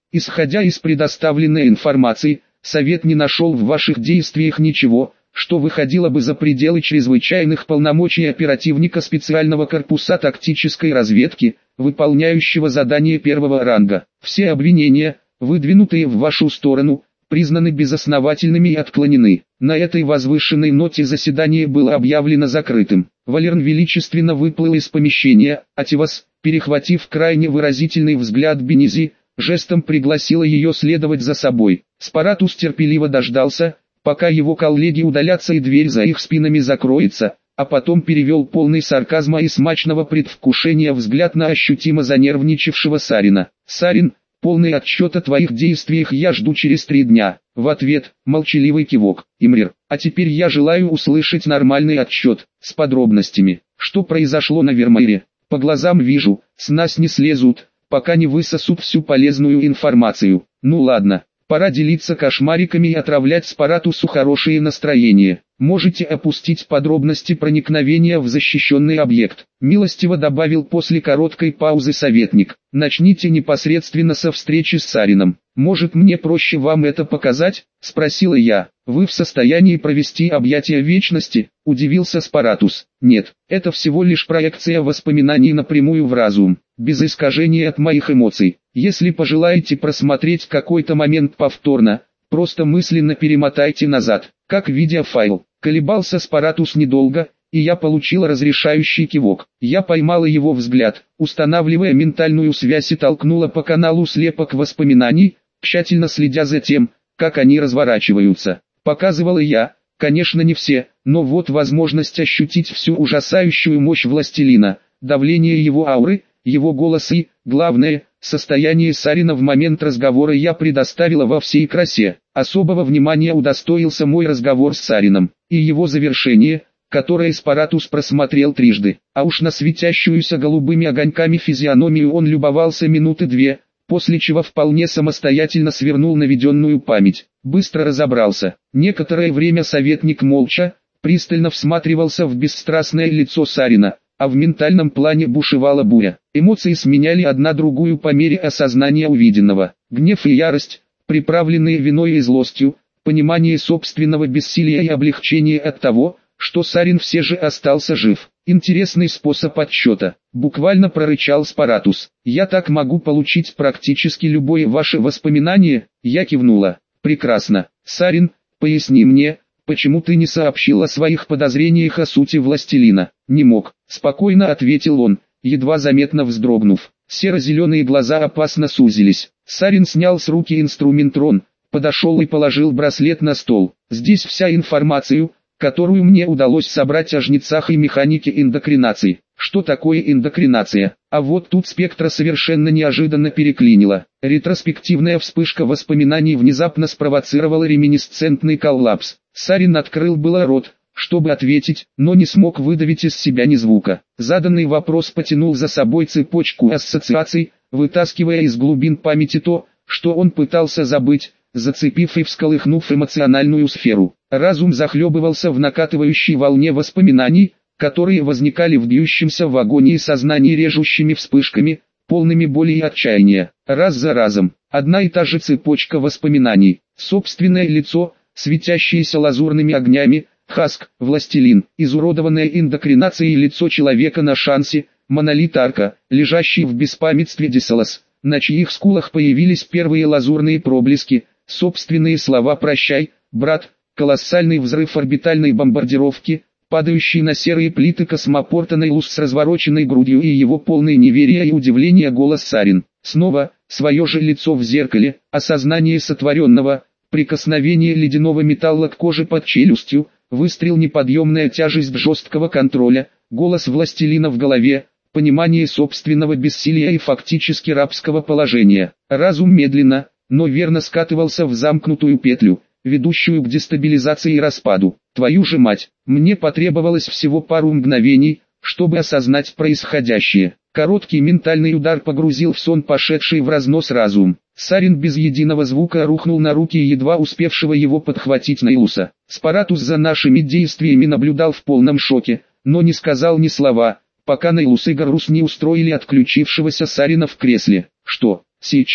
Speaker 1: Исходя из предоставленной информации, Совет не нашел в ваших действиях ничего, что выходило бы за пределы чрезвычайных полномочий оперативника специального корпуса тактической разведки, выполняющего задание первого ранга. Все обвинения, выдвинутые в вашу сторону, признаны безосновательными и отклонены. На этой возвышенной ноте заседание было объявлено закрытым. Валерн величественно выплыл из помещения, а Тивас, перехватив крайне выразительный взгляд Бенизи, жестом пригласила ее следовать за собой. Спаратус терпеливо дождался, пока его коллеги удалятся и дверь за их спинами закроется, а потом перевел полный сарказма и смачного предвкушения взгляд на ощутимо занервничавшего Сарина. «Сарин, полный отчет о твоих действиях я жду через 3 дня». В ответ, молчаливый кивок. «Имрир, а теперь я желаю услышать нормальный отчет, с подробностями. Что произошло на Вермайре? По глазам вижу, с нас не слезут, пока не высосут всю полезную информацию. Ну ладно, пора делиться кошмариками и отравлять Спаратусу хорошее настроение. Можете опустить подробности проникновения в защищенный объект», милостиво добавил после короткой паузы советник. «Начните непосредственно со встречи с Сарином. Может, мне проще вам это показать?» — спросила я. «Вы в состоянии провести объятия вечности?» — удивился Спаратус. «Нет, это всего лишь проекция воспоминаний напрямую в разум, без искажения от моих эмоций. Если пожелаете просмотреть какой-то момент повторно, просто мысленно перемотайте назад, как видеофайл». Колебался Спаратус недолго, и я получил разрешающий кивок. Я поймала его взгляд, устанавливая ментальную связь и толкнула по каналу слепок воспоминаний, тщательно следя за тем, как они разворачиваются. Показывала я, конечно не все, но вот возможность ощутить всю ужасающую мощь властелина, давление его ауры, его голос и, главное, состояние Сарина в момент разговора я предоставила во всей красе. Особого внимания удостоился мой разговор с Сарином, и его завершение, которое Спаратус просмотрел трижды, а уж на светящуюся голубыми огоньками физиономию он любовался минуты 2, после чего вполне самостоятельно свернул наведенную память. Быстро разобрался. Некоторое время советник молча, пристально всматривался в бесстрастное лицо Сарина, а в ментальном плане бушевала буря. Эмоции сменяли одна другую по мере осознания увиденного. Гнев и ярость, приправленные виной и злостью, понимание собственного бессилия и облегчение от того, что Сарин все же остался жив. «Интересный способ отсчета», — буквально прорычал Спаратус. «Я так могу получить практически любое ваше воспоминание?» Я кивнула. «Прекрасно. Сарин, поясни мне, почему ты не сообщил о своих подозрениях о сути властелина?» «Не мог», — спокойно ответил он, едва заметно вздрогнув. Серо-зеленые глаза опасно сузились. Сарин снял с руки инструмент-трон, подошел и положил браслет на стол. «Здесь вся информация, которую мне удалось собрать о жнецах и механике эндокринации». Что такое эндокринация? А вот тут спектра совершенно неожиданно переклинило. Ретроспективная вспышка воспоминаний внезапно спровоцировала реминисцентный коллапс. Сарин открыл было рот, чтобы ответить, но не смог выдавить из себя ни звука. Заданный вопрос потянул за собой цепочку ассоциаций, вытаскивая из глубин памяти то, что он пытался забыть, зацепив и всколыхнув эмоциональную сферу. Разум захлебывался в накатывающей волне воспоминаний, которые возникали в бьющемся в агонии сознании режущими вспышками, полными боли и отчаяния. Раз за разом, одна и та же цепочка воспоминаний. Собственное лицо, светящееся лазурными огнями, Хаск, властелин, изуродованное эндокринацией лицо человека на шансе, монолит Арка, лежащий в беспамятстве Десалос, на чьих скулах появились первые лазурные проблески, собственные слова «прощай, брат», колоссальный взрыв орбитальной бомбардировки, падающий на серые плиты космопорта Нейлус с развороченной грудью и его полный неверия и удивления голос Сарин. Снова, свое же лицо в зеркале, осознание сотворенного, прикосновение ледяного металла к коже под челюстью, выстрел неподъемная тяжесть жесткого контроля, голос властелина в голове, понимание собственного бессилия и фактически рабского положения. Разум медленно, но верно скатывался в замкнутую петлю, ведущую к дестабилизации и распаду. Твою же мать, мне потребовалось всего пару мгновений, чтобы осознать происходящее. Короткий ментальный удар погрузил в сон пошедший в разнос разум. Сарин без единого звука рухнул на руки едва успевшего его подхватить Нейлуса. Спаратус за нашими действиями наблюдал в полном шоке, но не сказал ни слова, пока Нейлус и Гарус не устроили отключившегося Сарина в кресле. «Что, сейчас?»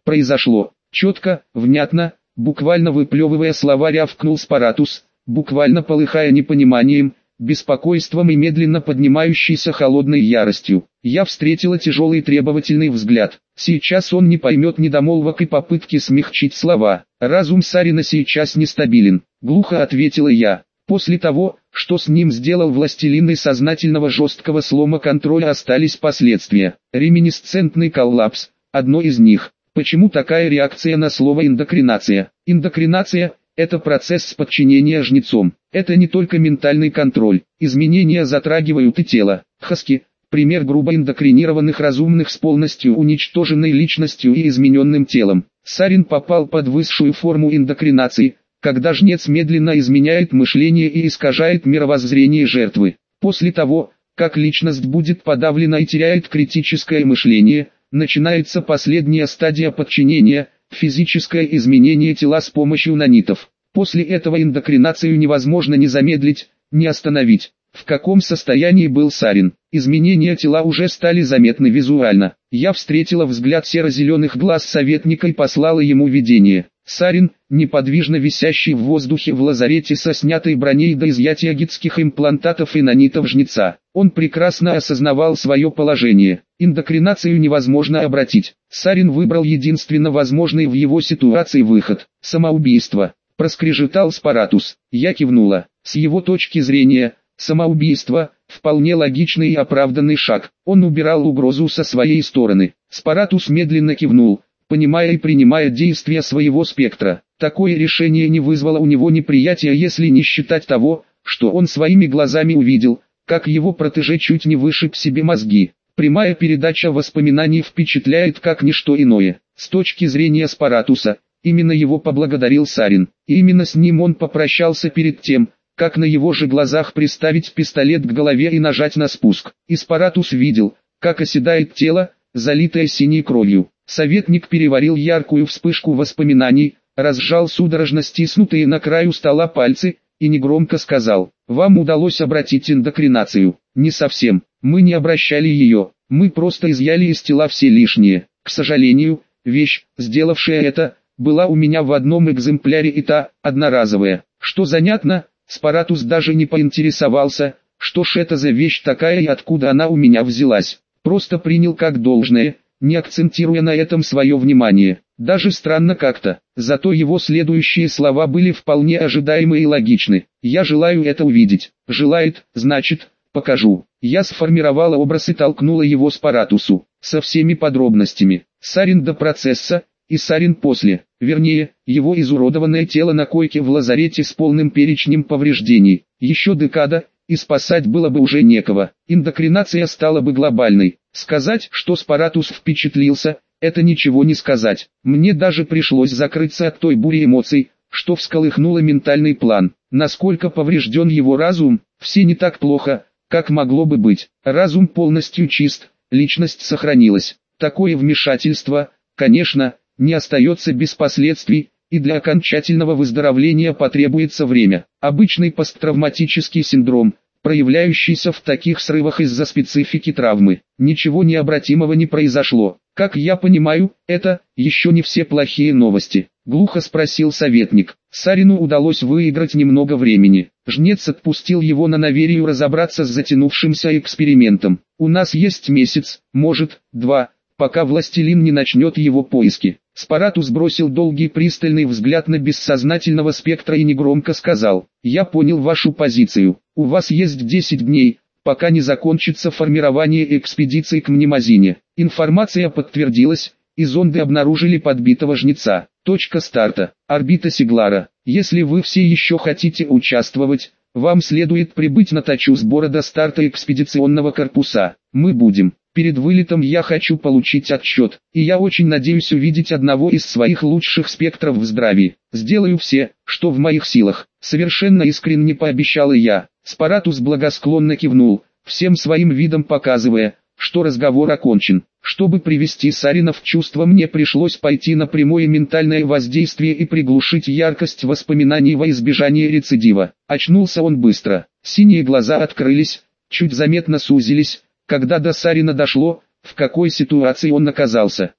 Speaker 1: произошло. Четко, внятно, буквально выплевывая слова, рявкнул Спаратус, буквально полыхая непониманием, беспокойством и медленно поднимающейся холодной яростью. Я встретила тяжелый требовательный взгляд. Сейчас он не поймет недомолвок и попытки смягчить слова. Разум Сарина сейчас нестабилен, глухо ответила я. После того, что с ним сделал властелин и сознательного жесткого слома контроля, остались последствия. Реминисцентный коллапс, одно из них. Почему такая реакция на слово эндокринация? Эндокринация – это процесс подчинения жнецом. Это не только ментальный контроль. Изменения затрагивают и тело. Хаски – пример грубо эндокринированных разумных с полностью уничтоженной личностью и измененным телом. Сарин попал под высшую форму эндокринации, когда жнец медленно изменяет мышление и искажает мировоззрение жертвы. После того, как личность будет подавлена и теряет критическое мышление, начинается последняя стадия подчинения, физическое изменение тела с помощью нанитов. После этого эндокринацию невозможно ни замедлить, ни остановить. В каком состоянии был Сарин? Изменения тела уже стали заметны визуально. Я встретила взгляд серо-зеленых глаз советника и послала ему видение. Сарин, неподвижно висящий в воздухе в лазарете со снятой броней до изъятия гидских имплантатов и нанитов жнеца. Он прекрасно осознавал свое положение. Эндокринацию невозможно обратить. Сарин выбрал единственно возможный в его ситуации выход – самоубийство. Проскрежетал Спаратус. Я кивнула. С его точки зрения, самоубийство – вполне логичный и оправданный шаг. Он убирал угрозу со своей стороны. Спаратус медленно кивнул, понимая и принимая действия своего спектра. Такое решение не вызвало у него неприятия, если не считать того, что он своими глазами увидел, как его протеже чуть не вышиб себе мозги. Прямая передача воспоминаний впечатляет как ничто иное. С точки зрения Спаратуса, именно его поблагодарил Сарин, и именно с ним он попрощался перед тем, как на его же глазах приставить пистолет к голове и нажать на спуск. И Спаратус видел, как оседает тело, залитое синей кровью. Советник переварил яркую вспышку воспоминаний, разжал судорожно стиснутые на краю стола пальцы, и негромко сказал: «Вам удалось обратить эндокринацию». «Не совсем, мы не обращали ее, мы просто изъяли из тела все лишнее. К сожалению, вещь, сделавшая это, была у меня в одном экземпляре, и та, одноразовая». Что занятно, Спаратус даже не поинтересовался, что ж это за вещь такая и откуда она у меня взялась. Просто принял как должное, не акцентируя на этом свое внимание. Даже странно как-то, зато его следующие слова были вполне ожидаемы и логичны. «Я желаю это увидеть». «Желает, значит, покажу». Я сформировала образ и толкнула его Спаратусу, со всеми подробностями. Сарин до процесса, и Сарин после, вернее, его изуродованное тело на койке в лазарете с полным перечнем повреждений. Еще декада, и спасать было бы уже некого. Эндокринация стала бы глобальной. Сказать, что Спаратус впечатлился, это ничего не сказать. Мне даже пришлось закрыться от той бури эмоций, что всколыхнуло ментальный план. Насколько поврежден его разум, все не так плохо, как могло бы быть. Разум полностью чист, личность сохранилась. Такое вмешательство, конечно, не остается без последствий, и для окончательного выздоровления потребуется время. Обычный посттравматический синдром, проявляющийся в таких срывах из-за специфики травмы. Ничего необратимого не произошло. Как я понимаю, это еще не все плохие новости. Глухо спросил советник. Сарину удалось выиграть немного времени. Жнец отпустил его на Наверию разобраться с затянувшимся экспериментом. У нас есть месяц, может, два, пока властелин не начнет его поиски. Спаратус бросил долгий пристальный взгляд на бессознательного спектра и негромко сказал: «Я понял вашу позицию. У вас есть 10 дней, пока не закончится формирование экспедиции к Мнемозине». Информация подтвердилась, и зонды обнаружили подбитого жнеца. Точка старта. Орбита Сиглара. Если вы все еще хотите участвовать, вам следует прибыть на точку сбора до старта экспедиционного корпуса. Мы будем. Перед вылетом я хочу получить отчет, и я очень надеюсь увидеть одного из своих лучших спектров в здравии. Сделаю все, что в моих силах. Совершенно искренне пообещала я. Спаратус благосклонно кивнул, всем своим видом показывая, что разговор окончен. Чтобы привести Сарина в чувство, мне пришлось пойти на прямое ментальное воздействие и приглушить яркость воспоминаний во избежание рецидива. Очнулся он быстро. Синие глаза открылись, чуть заметно сузились, когда до Сарина дошло, в какой ситуации он оказался.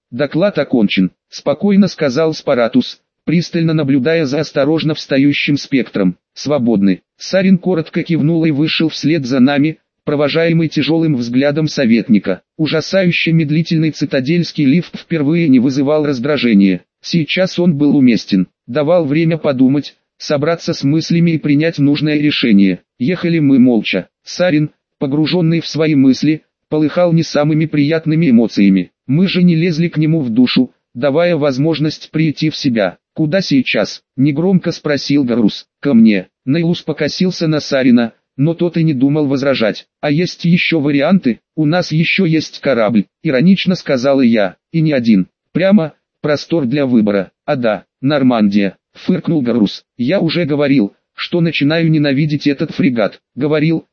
Speaker 1: доклад окончен, спокойно сказал Спаратус, пристально наблюдая за осторожно встающим спектром. Свободны. Сарин коротко кивнул и вышел вслед за нами, провожаемый тяжелым взглядом советника. Ужасающе медлительный цитадельский лифт впервые не вызывал раздражения. Сейчас он был уместен, давал время подумать, собраться с мыслями и принять нужное решение. Ехали мы молча. Сарин, погруженный в свои мысли, полыхал не самыми приятными эмоциями. Мы же не лезли к нему в душу, давая возможность прийти в себя. «Куда сейчас?» – негромко спросил Гарус. «Ко мне». Нейлус покосился на Сарина, но тот и не думал возражать. «А есть еще варианты? У нас еще есть корабль», – иронично сказала я. «И не один. Прямо, простор для выбора. А да, Нормандия», – фыркнул Гарус. «Я уже говорил, что начинаю ненавидеть этот фрегат». Говорил.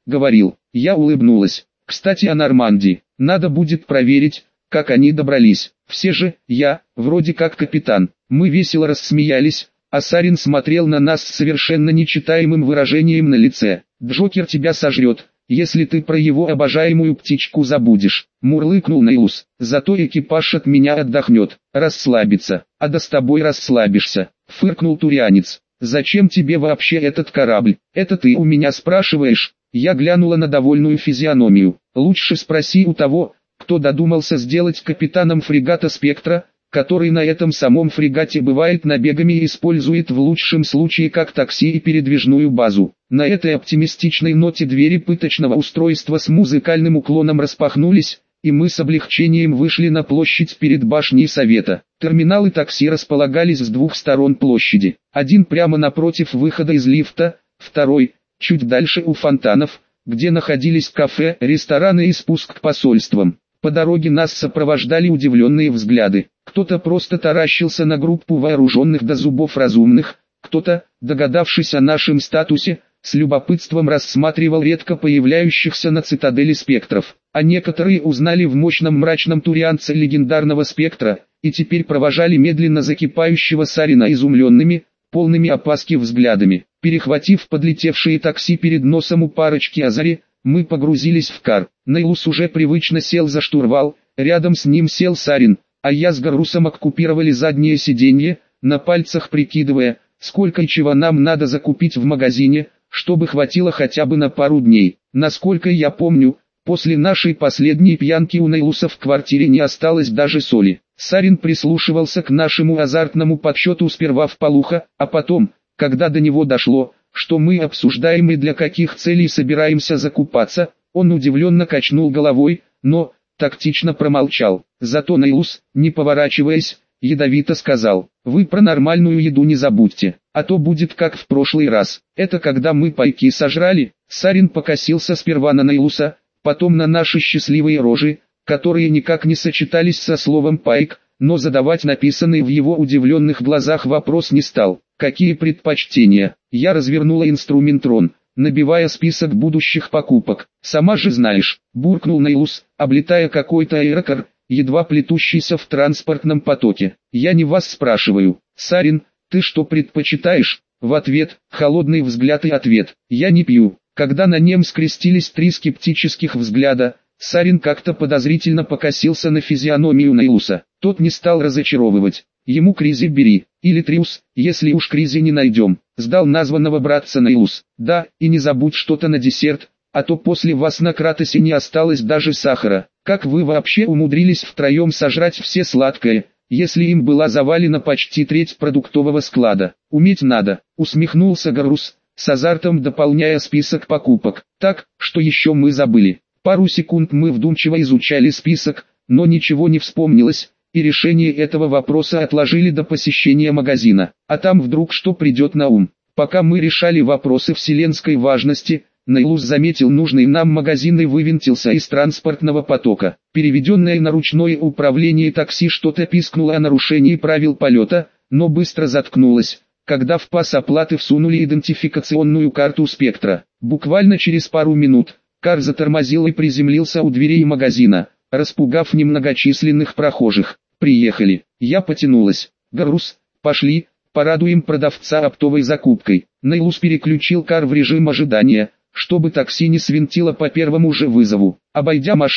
Speaker 1: Я улыбнулась. «Кстати, о Нормандии. Надо будет проверить, как они добрались. Все же, я, вроде как капитан». Мы весело рассмеялись, а Сарин смотрел на нас с совершенно нечитаемым выражением на лице. «Джокер тебя сожрет, если ты про его обожаемую птичку забудешь», — мурлыкнул Нейлус. «Зато экипаж от меня отдохнет, расслабится». «А да с тобой расслабишься», — фыркнул турианец. «Зачем тебе вообще этот корабль? Это ты у меня спрашиваешь?» Я глянула на довольную физиономию. «Лучше спроси у того, кто додумался сделать капитаном фрегата «Спектра», который на этом самом фрегате бывает набегами и использует в лучшем случае как такси и передвижную базу». На этой оптимистичной ноте двери пыточного устройства с музыкальным уклоном распахнулись, и мы с облегчением вышли на площадь перед башней совета. Терминалы такси располагались с двух сторон площади. Один прямо напротив выхода из лифта, второй, чуть дальше у фонтанов, где находились кафе, рестораны и спуск к посольствам. По дороге нас сопровождали удивленные взгляды. Кто-то просто таращился на группу вооруженных до зубов разумных, кто-то, догадавшись о нашем статусе, с любопытством рассматривал редко появляющихся на цитадели спектров, а некоторые узнали в мощном мрачном турианце легендарного спектра, и теперь провожали медленно закипающего Сарина изумленными, полными опаски взглядами. Перехватив подлетевшие такси перед носом у парочки Азари, мы погрузились в кар. Нейлус уже привычно сел за штурвал, рядом с ним сел Сарин, а я с Гарусом оккупировали заднее сиденье, на пальцах прикидывая, сколько и чего нам надо закупить в магазине, чтобы хватило хотя бы на пару дней. Насколько я помню, после нашей последней пьянки у Нейлуса в квартире не осталось даже соли. Сарин прислушивался к нашему азартному подсчету сперва вполуха, а потом, когда до него дошло, что мы обсуждаем и для каких целей собираемся закупаться, он удивленно качнул головой, но тактично промолчал. Зато Нейлус, не поворачиваясь, ядовито сказал: «Вы про нормальную еду не забудьте, а то будет как в прошлый раз. Это когда мы пайки сожрали». Сарин покосился сперва на Нейлуса, потом на наши счастливые рожи, которые никак не сочетались со словом «пайк», но задавать написанный в его удивленных глазах вопрос не стал. «Какие предпочтения?» Я развернула инструментрон, набивая список будущих покупок. «Сама же знаешь», — буркнул Нейлус, облетая какой-то аэрокар, едва плетущийся в транспортном потоке. «Я не вас спрашиваю. Сарин, ты что предпочитаешь?» В ответ, холодный взгляд и ответ. «Я не пью». Когда на нем скрестились три скептических взгляда, Сарин как-то подозрительно покосился на физиономию Нейлуса. Тот не стал разочаровывать. «Ему Кризи бери, или Триус, если уж Кризи не найдем», — сдал названного братца Нейлус. «Да, и не забудь что-то на десерт, а то после вас на Кратосе не осталось даже сахара. Как вы вообще умудрились втроем сожрать все сладкое, если им была завалена почти треть продуктового склада? Уметь надо», — усмехнулся Гарус, с азартом дополняя список покупок. «Так, что еще мы забыли?» Пару секунд мы вдумчиво изучали список, но ничего не вспомнилось, и решение этого вопроса отложили до посещения магазина. А там вдруг что придет на ум. Пока мы решали вопросы вселенской важности, Нейлус заметил нужный нам магазин и вывинтился из транспортного потока. Переведенное на ручное управление такси что-то пискнуло о нарушении правил полета, но быстро заткнулось, когда в пас оплаты всунули идентификационную карту спектра. Буквально через пару минут кар затормозил и приземлился у дверей магазина, распугав немногочисленных прохожих. «Приехали». Я потянулась. «Гарус, пошли, порадуем продавца оптовой закупкой». Нейлус переключил кар в режим ожидания, чтобы такси не свинтило по первому же вызову. Обойдя машину,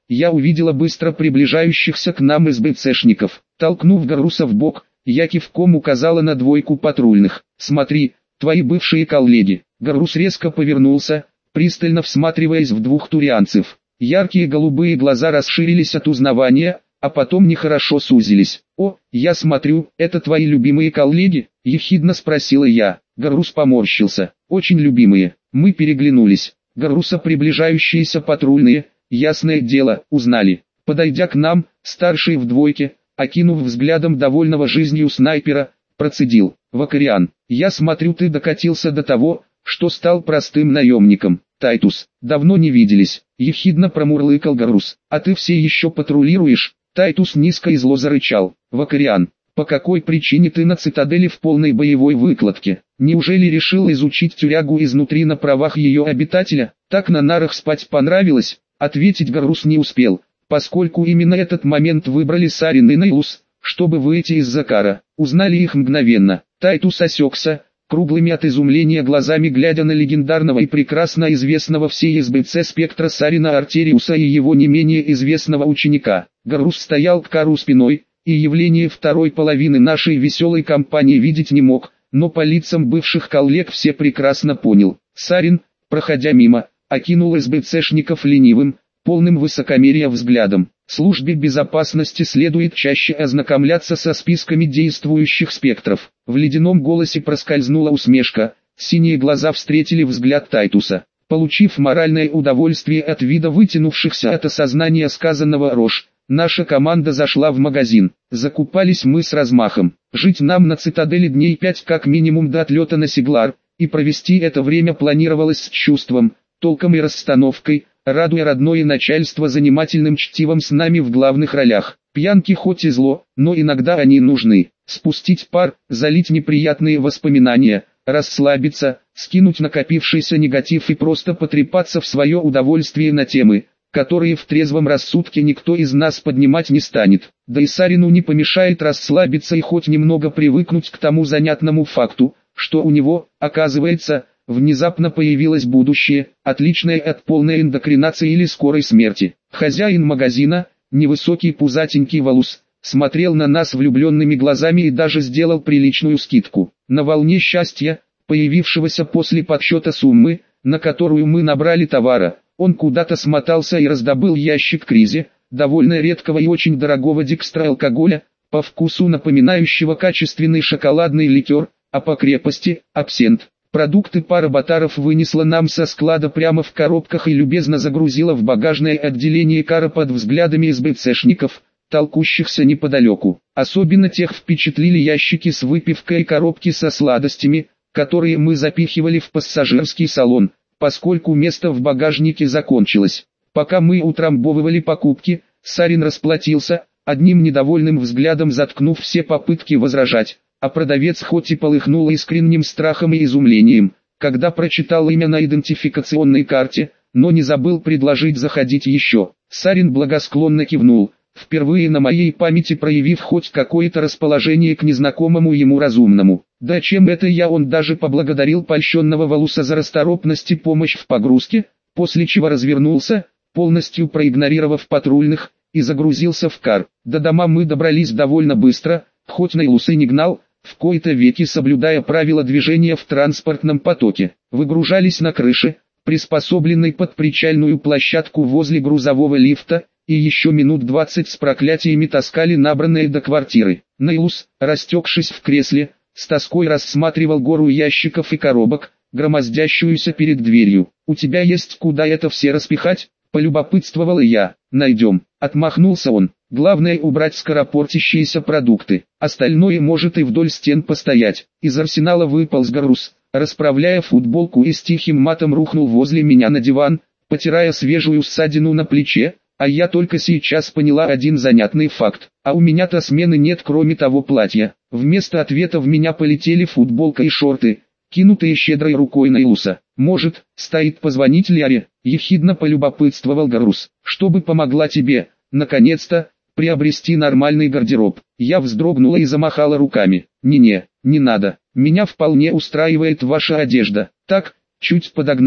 Speaker 1: я увидела быстро приближающихся к нам СБЦшников. Толкнув Гарруса в бок, я кивком указала на двойку патрульных. «Смотри, твои бывшие коллеги». Гаррус резко повернулся, пристально всматриваясь в двух турианцев. Яркие голубые глаза расширились от узнавания, а потом нехорошо сузились. «О, я смотрю, это твои любимые коллеги?» – ехидно спросила я. Гаррус поморщился. «Очень любимые». Мы переглянулись. Гарруса приближающиеся патрульные, ясное дело, узнали. Подойдя к нам, старший в двойке, окинув взглядом довольного жизнью снайпера, процедил: «Вакариан, я смотрю, ты докатился до того, что стал простым наемником. Тайтус, давно не виделись», — ехидно промурлыкал Гаррус. «А ты все еще патрулируешь?» Тайтус низко и зло зарычал. «Вакариан, по какой причине ты на цитадели в полной боевой выкладке? Неужели решил изучить тюрягу изнутри на правах ее обитателя? Так на нарах спать понравилось?» Ответить Гаррус не успел, поскольку именно этот момент выбрали Сарин и Нейлус, чтобы выйти из Закара. Узнали их мгновенно. Тайтус осекся, круглыми от изумления глазами глядя на легендарного и прекрасно известного всей СБЦ спектра Сарина Артериуса и его не менее известного ученика. Гаррус стоял к Кару спиной, и явление второй половины нашей веселой компании видеть не мог, но по лицам бывших коллег все прекрасно понял. Сарин, проходя мимо, окинул СБЦшников ленивым, полным высокомерия взглядом. Службе безопасности следует чаще ознакомляться со списками действующих спектров. В ледяном голосе проскользнула усмешка, синие глаза встретили взгляд Тайтуса. Получив моральное удовольствие от вида вытянувшихся от осознания сказанного рож, наша команда зашла в магазин. Закупались мы с размахом. Жить нам на цитадели дней 5 как минимум до отлета на Сиглар, и провести это время планировалось с чувством, толком и расстановкой, радуя родное начальство занимательным чтивом с нами в главных ролях. Пьянки хоть и зло, но иногда они нужны. Спустить пар, залить неприятные воспоминания, расслабиться, скинуть накопившийся негатив и просто потрепаться в свое удовольствие на темы, которые в трезвом рассудке никто из нас поднимать не станет. Да и Сарину не помешает расслабиться и хоть немного привыкнуть к тому занятному факту, что у него, оказывается, внезапно появилось будущее, отличное от полной эндокринации или скорой смерти. Хозяин магазина, невысокий пузатенький Валус, смотрел на нас влюбленными глазами и даже сделал приличную скидку. На волне счастья, появившегося после подсчета суммы, на которую мы набрали товара, он куда-то смотался и раздобыл ящик Кризи, довольно редкого и очень дорогого декстра-алкоголя, по вкусу напоминающего качественный шоколадный ликер, а по крепости – абсент. Продукты пара Батаров вынесла нам со склада прямо в коробках и любезно загрузила в багажное отделение кара под взглядами СБЦшников, толкущихся неподалеку. Особенно тех впечатлили ящики с выпивкой и коробки со сладостями, которые мы запихивали в пассажирский салон, поскольку место в багажнике закончилось. Пока мы утрамбовывали покупки, Сарин расплатился, одним недовольным взглядом заткнув все попытки возражать. А продавец хоть и полыхнул искренним страхом и изумлением, когда прочитал имя на идентификационной карте, но не забыл предложить заходить еще. Сарин благосклонно кивнул, впервые на моей памяти проявив хоть какое-то расположение к незнакомому ему разумному. Да чем это он даже поблагодарил польщенного Валуса за расторопность и помощь в погрузке, после чего развернулся, полностью проигнорировав патрульных, и загрузился в кар. До дома мы добрались довольно быстро, хоть Нейлус и не гнал, в кои-то веки соблюдая правила движения в транспортном потоке. Выгружались на крыше, приспособленной под причальную площадку возле грузового лифта, и еще минут 20 с проклятиями таскали набранные до квартиры. Нейлус, растекшись в кресле, с тоской рассматривал гору ящиков и коробок, громоздящуюся перед дверью. «У тебя есть куда это все распихать?» – полюбопытствовала я. «Найдем», – отмахнулся он. «Главное убрать скоропортящиеся продукты, остальное может и вдоль стен постоять». Из арсенала выполз Гаррус, расправляя футболку и с тихим матом рухнул возле меня на диван, потирая свежую ссадину на плече, а я только сейчас поняла один занятный факт. А у меня-то смены нет кроме того платья. Вместо ответа в меня полетели футболка и шорты, кинутые щедрой рукой Нейлуса. «Может, стоит позвонить Ляре?» – ехидно полюбопытствовал Гаррус. «Чтобы помогла тебе, наконец-то, приобрести нормальный гардероб». Я вздрогнула и замахала руками. «Не надо, меня вполне устраивает ваша одежда. Так, чуть подогнать,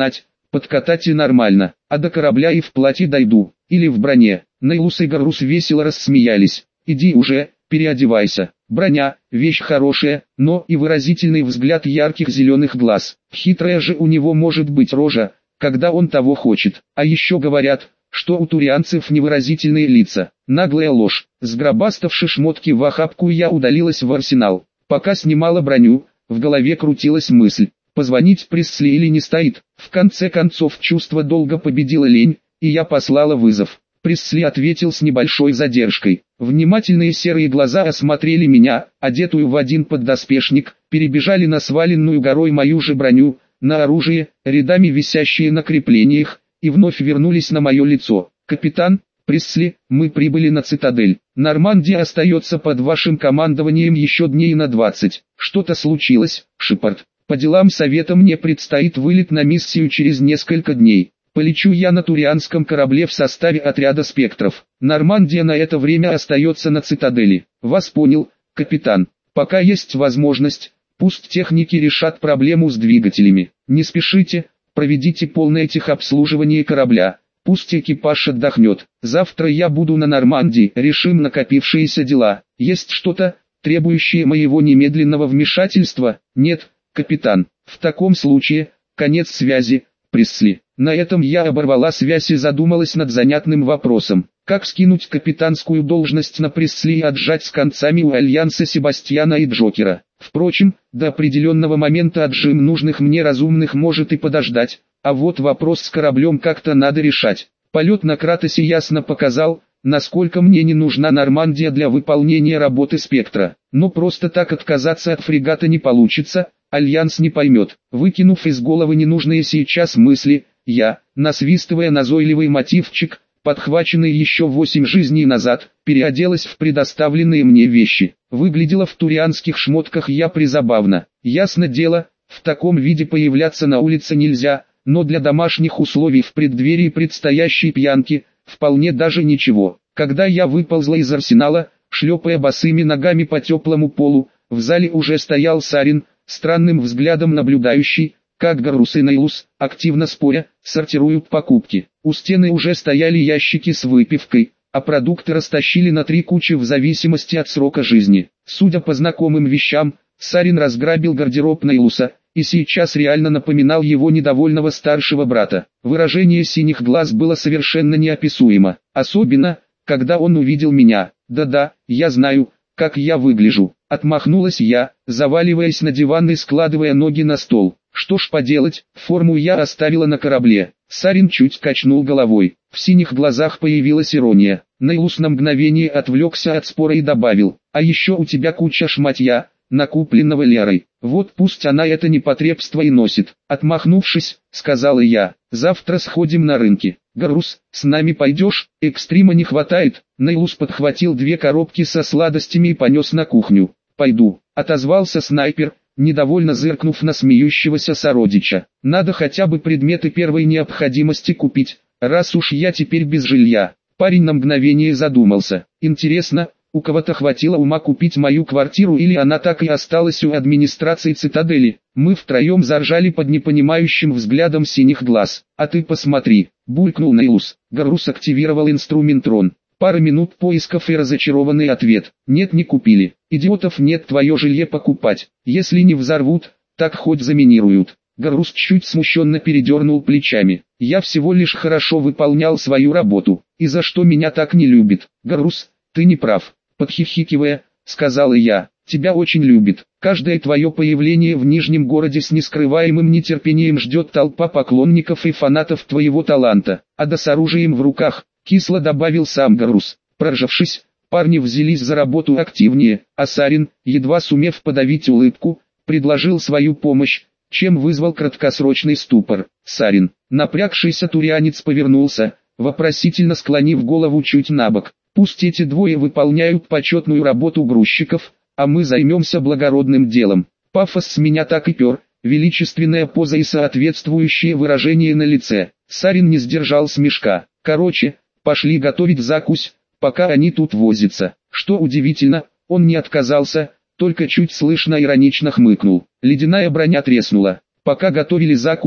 Speaker 1: подкатать и нормально, а до корабля и в платье дойду, или в броне. Нейлус и Гаррус весело рассмеялись. Иди уже, переодевайся. Броня, вещь хорошая, но и выразительный взгляд ярких зеленых глаз. Хитрая же у него может быть рожа, когда он того хочет. А еще говорят, что у турианцев невыразительные лица. Наглая ложь. Сгробаставши шмотки в охапку, я удалилась в арсенал. Пока снимала броню, в голове крутилась мысль. Позвонить Приссли или не стоит. В конце концов чувство долга победило лень, и я послала вызов. Приссли ответил с небольшой задержкой. Внимательные серые глаза осмотрели меня, одетую в один поддоспешник, перебежали на сваленную горой мою же броню, на оружие, рядами висящие на креплениях, и вновь вернулись на мое лицо. «Капитан Приссли, мы прибыли на цитадель. Нормандия остается под вашим командованием еще дней на 20. Что-то случилось, Шепард? По делам совета мне предстоит вылет на миссию через несколько дней. Полечу я на турианском корабле в составе отряда спектров. Нормандия на это время остается на цитадели. Вас понял, капитан. Пока есть возможность, пусть техники решат проблему с двигателями. Не спешите, проведите полное техобслуживание корабля. Пусть экипаж отдохнет. Завтра я буду на Нормандии, решим накопившиеся дела. Есть что-то, требующее моего немедленного вмешательства? Нет, капитан. В таком случае, конец связи, Приссли. На этом я оборвала связь и задумалась над занятным вопросом. Как скинуть капитанскую должность на Приссли и отжать с концами у Альянса Себастьяна и Джокера? Впрочем, до определенного момента отжим нужных мне разумных может и подождать, а вот вопрос с кораблем как-то надо решать. Полет на Кратосе ясно показал, насколько мне не нужна Нормандия для выполнения работы Спектра. Но просто так отказаться от фрегата не получится, Альянс не поймет. Выкинув из головы ненужные сейчас мысли, я, насвистывая назойливый мотивчик, подхваченный еще 8 жизней назад, переоделась в предоставленные мне вещи. Выглядела в турианских шмотках я призабавно. Ясно дело, в таком виде появляться на улице нельзя, но для домашних условий в преддверии предстоящей пьянки, вполне даже ничего. Когда я выползла из арсенала, шлепая босыми ногами по теплому полу, в зале уже стоял Сарин, странным взглядом наблюдающий, как Гаррус и Нейлус, активно споря, сортируют покупки. У стены уже стояли ящики с выпивкой, а продукты растащили на 3 кучи в зависимости от срока жизни. Судя по знакомым вещам, Сарин разграбил гардероб Нейлуса, и сейчас реально напоминал его недовольного старшего брата. Выражение синих глаз было совершенно неописуемо, особенно, когда он увидел меня. «Да-да, я знаю, как я выгляжу», — отмахнулась я, заваливаясь на диван и складывая ноги на стол. «Что ж поделать, форму я оставила на корабле». Сарин чуть качнул головой. В синих глазах появилась ирония. Нейлус на мгновение отвлекся от спора и добавил: «А еще у тебя куча шматья, накупленного Лерой. Вот пусть она это непотребство и носит». Отмахнувшись, сказала я: «Завтра сходим на рынки. Гаррус, с нами пойдешь? Экстрима не хватает». Нейлус подхватил 2 коробки со сладостями и понес на кухню. «Пойду», — отозвался снайпер, недовольно зыркнув на смеющегося сородича. «Надо хотя бы предметы первой необходимости купить, раз уж я теперь без жилья». Парень на мгновение задумался. «Интересно, у кого-то хватило ума купить мою квартиру или она так и осталась у администрации цитадели?» Мы втроем заржали под непонимающим взглядом синих глаз. «А ты посмотри», — булькнул Нейлус. Гаррус активировал инструментрон. Пара минут поисков и разочарованный ответ: «Нет, не купили. Идиотов нет, твое жилье покупать. Если не взорвут, так хоть заминируют». Гаррус чуть смущенно передернул плечами. «Я всего лишь хорошо выполнял свою работу. И за что меня так не любит?» «Гаррус, ты не прав», — подхихикивая, сказала я. «Тебя очень любит. Каждое твое появление в Нижнем городе с нескрываемым нетерпением ждет толпа поклонников и фанатов твоего таланта. А да с оружием в руках», — кисло добавил сам Гаррус. Проржавшись, парни взялись за работу активнее, а Сарин, едва сумев подавить улыбку, предложил свою помощь, чем вызвал краткосрочный ступор. Сарин, напрягшийся турианец, повернулся, вопросительно склонив голову чуть набок. «Пусть эти двое выполняют почетную работу грузчиков, а мы займемся благородным делом». Пафос с меня так и пер, величественная поза и соответствующее выражение на лице. Сарин не сдержал смешка. «Короче, пошли готовить закусь, пока они тут возятся». Что удивительно, он не отказался, только чуть слышно иронично хмыкнул. Ледяная броня треснула. Пока готовили закусь,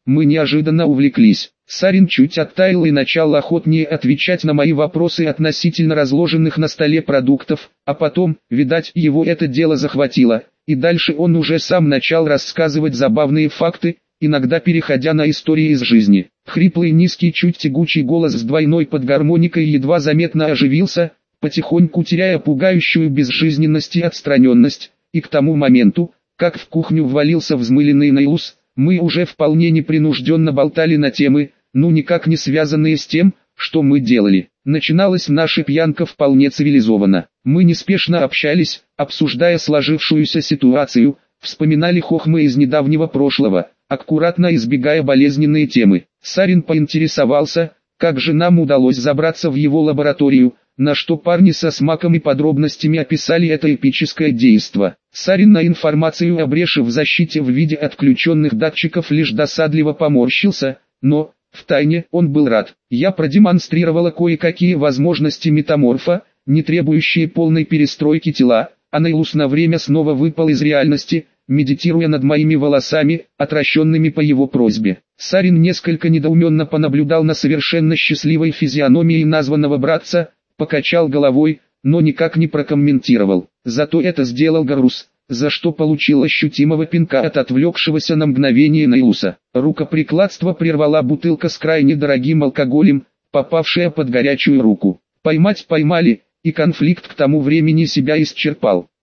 Speaker 1: Мы неожиданно увлеклись. Сарин чуть оттаял и начал охотнее отвечать на мои вопросы относительно разложенных на столе продуктов, а потом, видать, его это дело захватило, и дальше он уже сам начал рассказывать забавные факты, иногда переходя на истории из жизни. Хриплый низкий чуть тягучий голос с двойной подгармоникой едва заметно оживился, потихоньку теряя пугающую безжизненность и отстраненность, и к тому моменту, как в кухню ввалился взмыленный Нейлус, мы уже вполне непринужденно болтали на темы, никак не связанные с тем, что мы делали. Начиналась наша пьянка вполне цивилизованно. Мы неспешно общались, обсуждая сложившуюся ситуацию, вспоминали хохмы из недавнего прошлого, аккуратно избегая болезненные темы. Сарин поинтересовался, как же нам удалось забраться в его лабораторию, на что парни со смаком и подробностями описали это эпическое действо. Сарин на информацию о бреши в защите в виде отключенных датчиков лишь досадливо поморщился, но, втайне, он был рад. Я продемонстрировала кое-какие возможности метаморфа, не требующие полной перестройки тела, а Нейлус на время снова выпал из реальности, медитируя над моими волосами, отращенными по его просьбе. Сарин несколько недоуменно понаблюдал на совершенно счастливой физиономии названного братца, покачал головой, но никак не прокомментировал. Зато это сделал Гарус, за что получил ощутимого пинка от отвлекшегося на мгновение Нейлуса. Рукоприкладство прервала бутылка с крайне дорогим алкоголем, попавшая под горячую руку. Поймать поймали, и конфликт к тому времени себя исчерпал.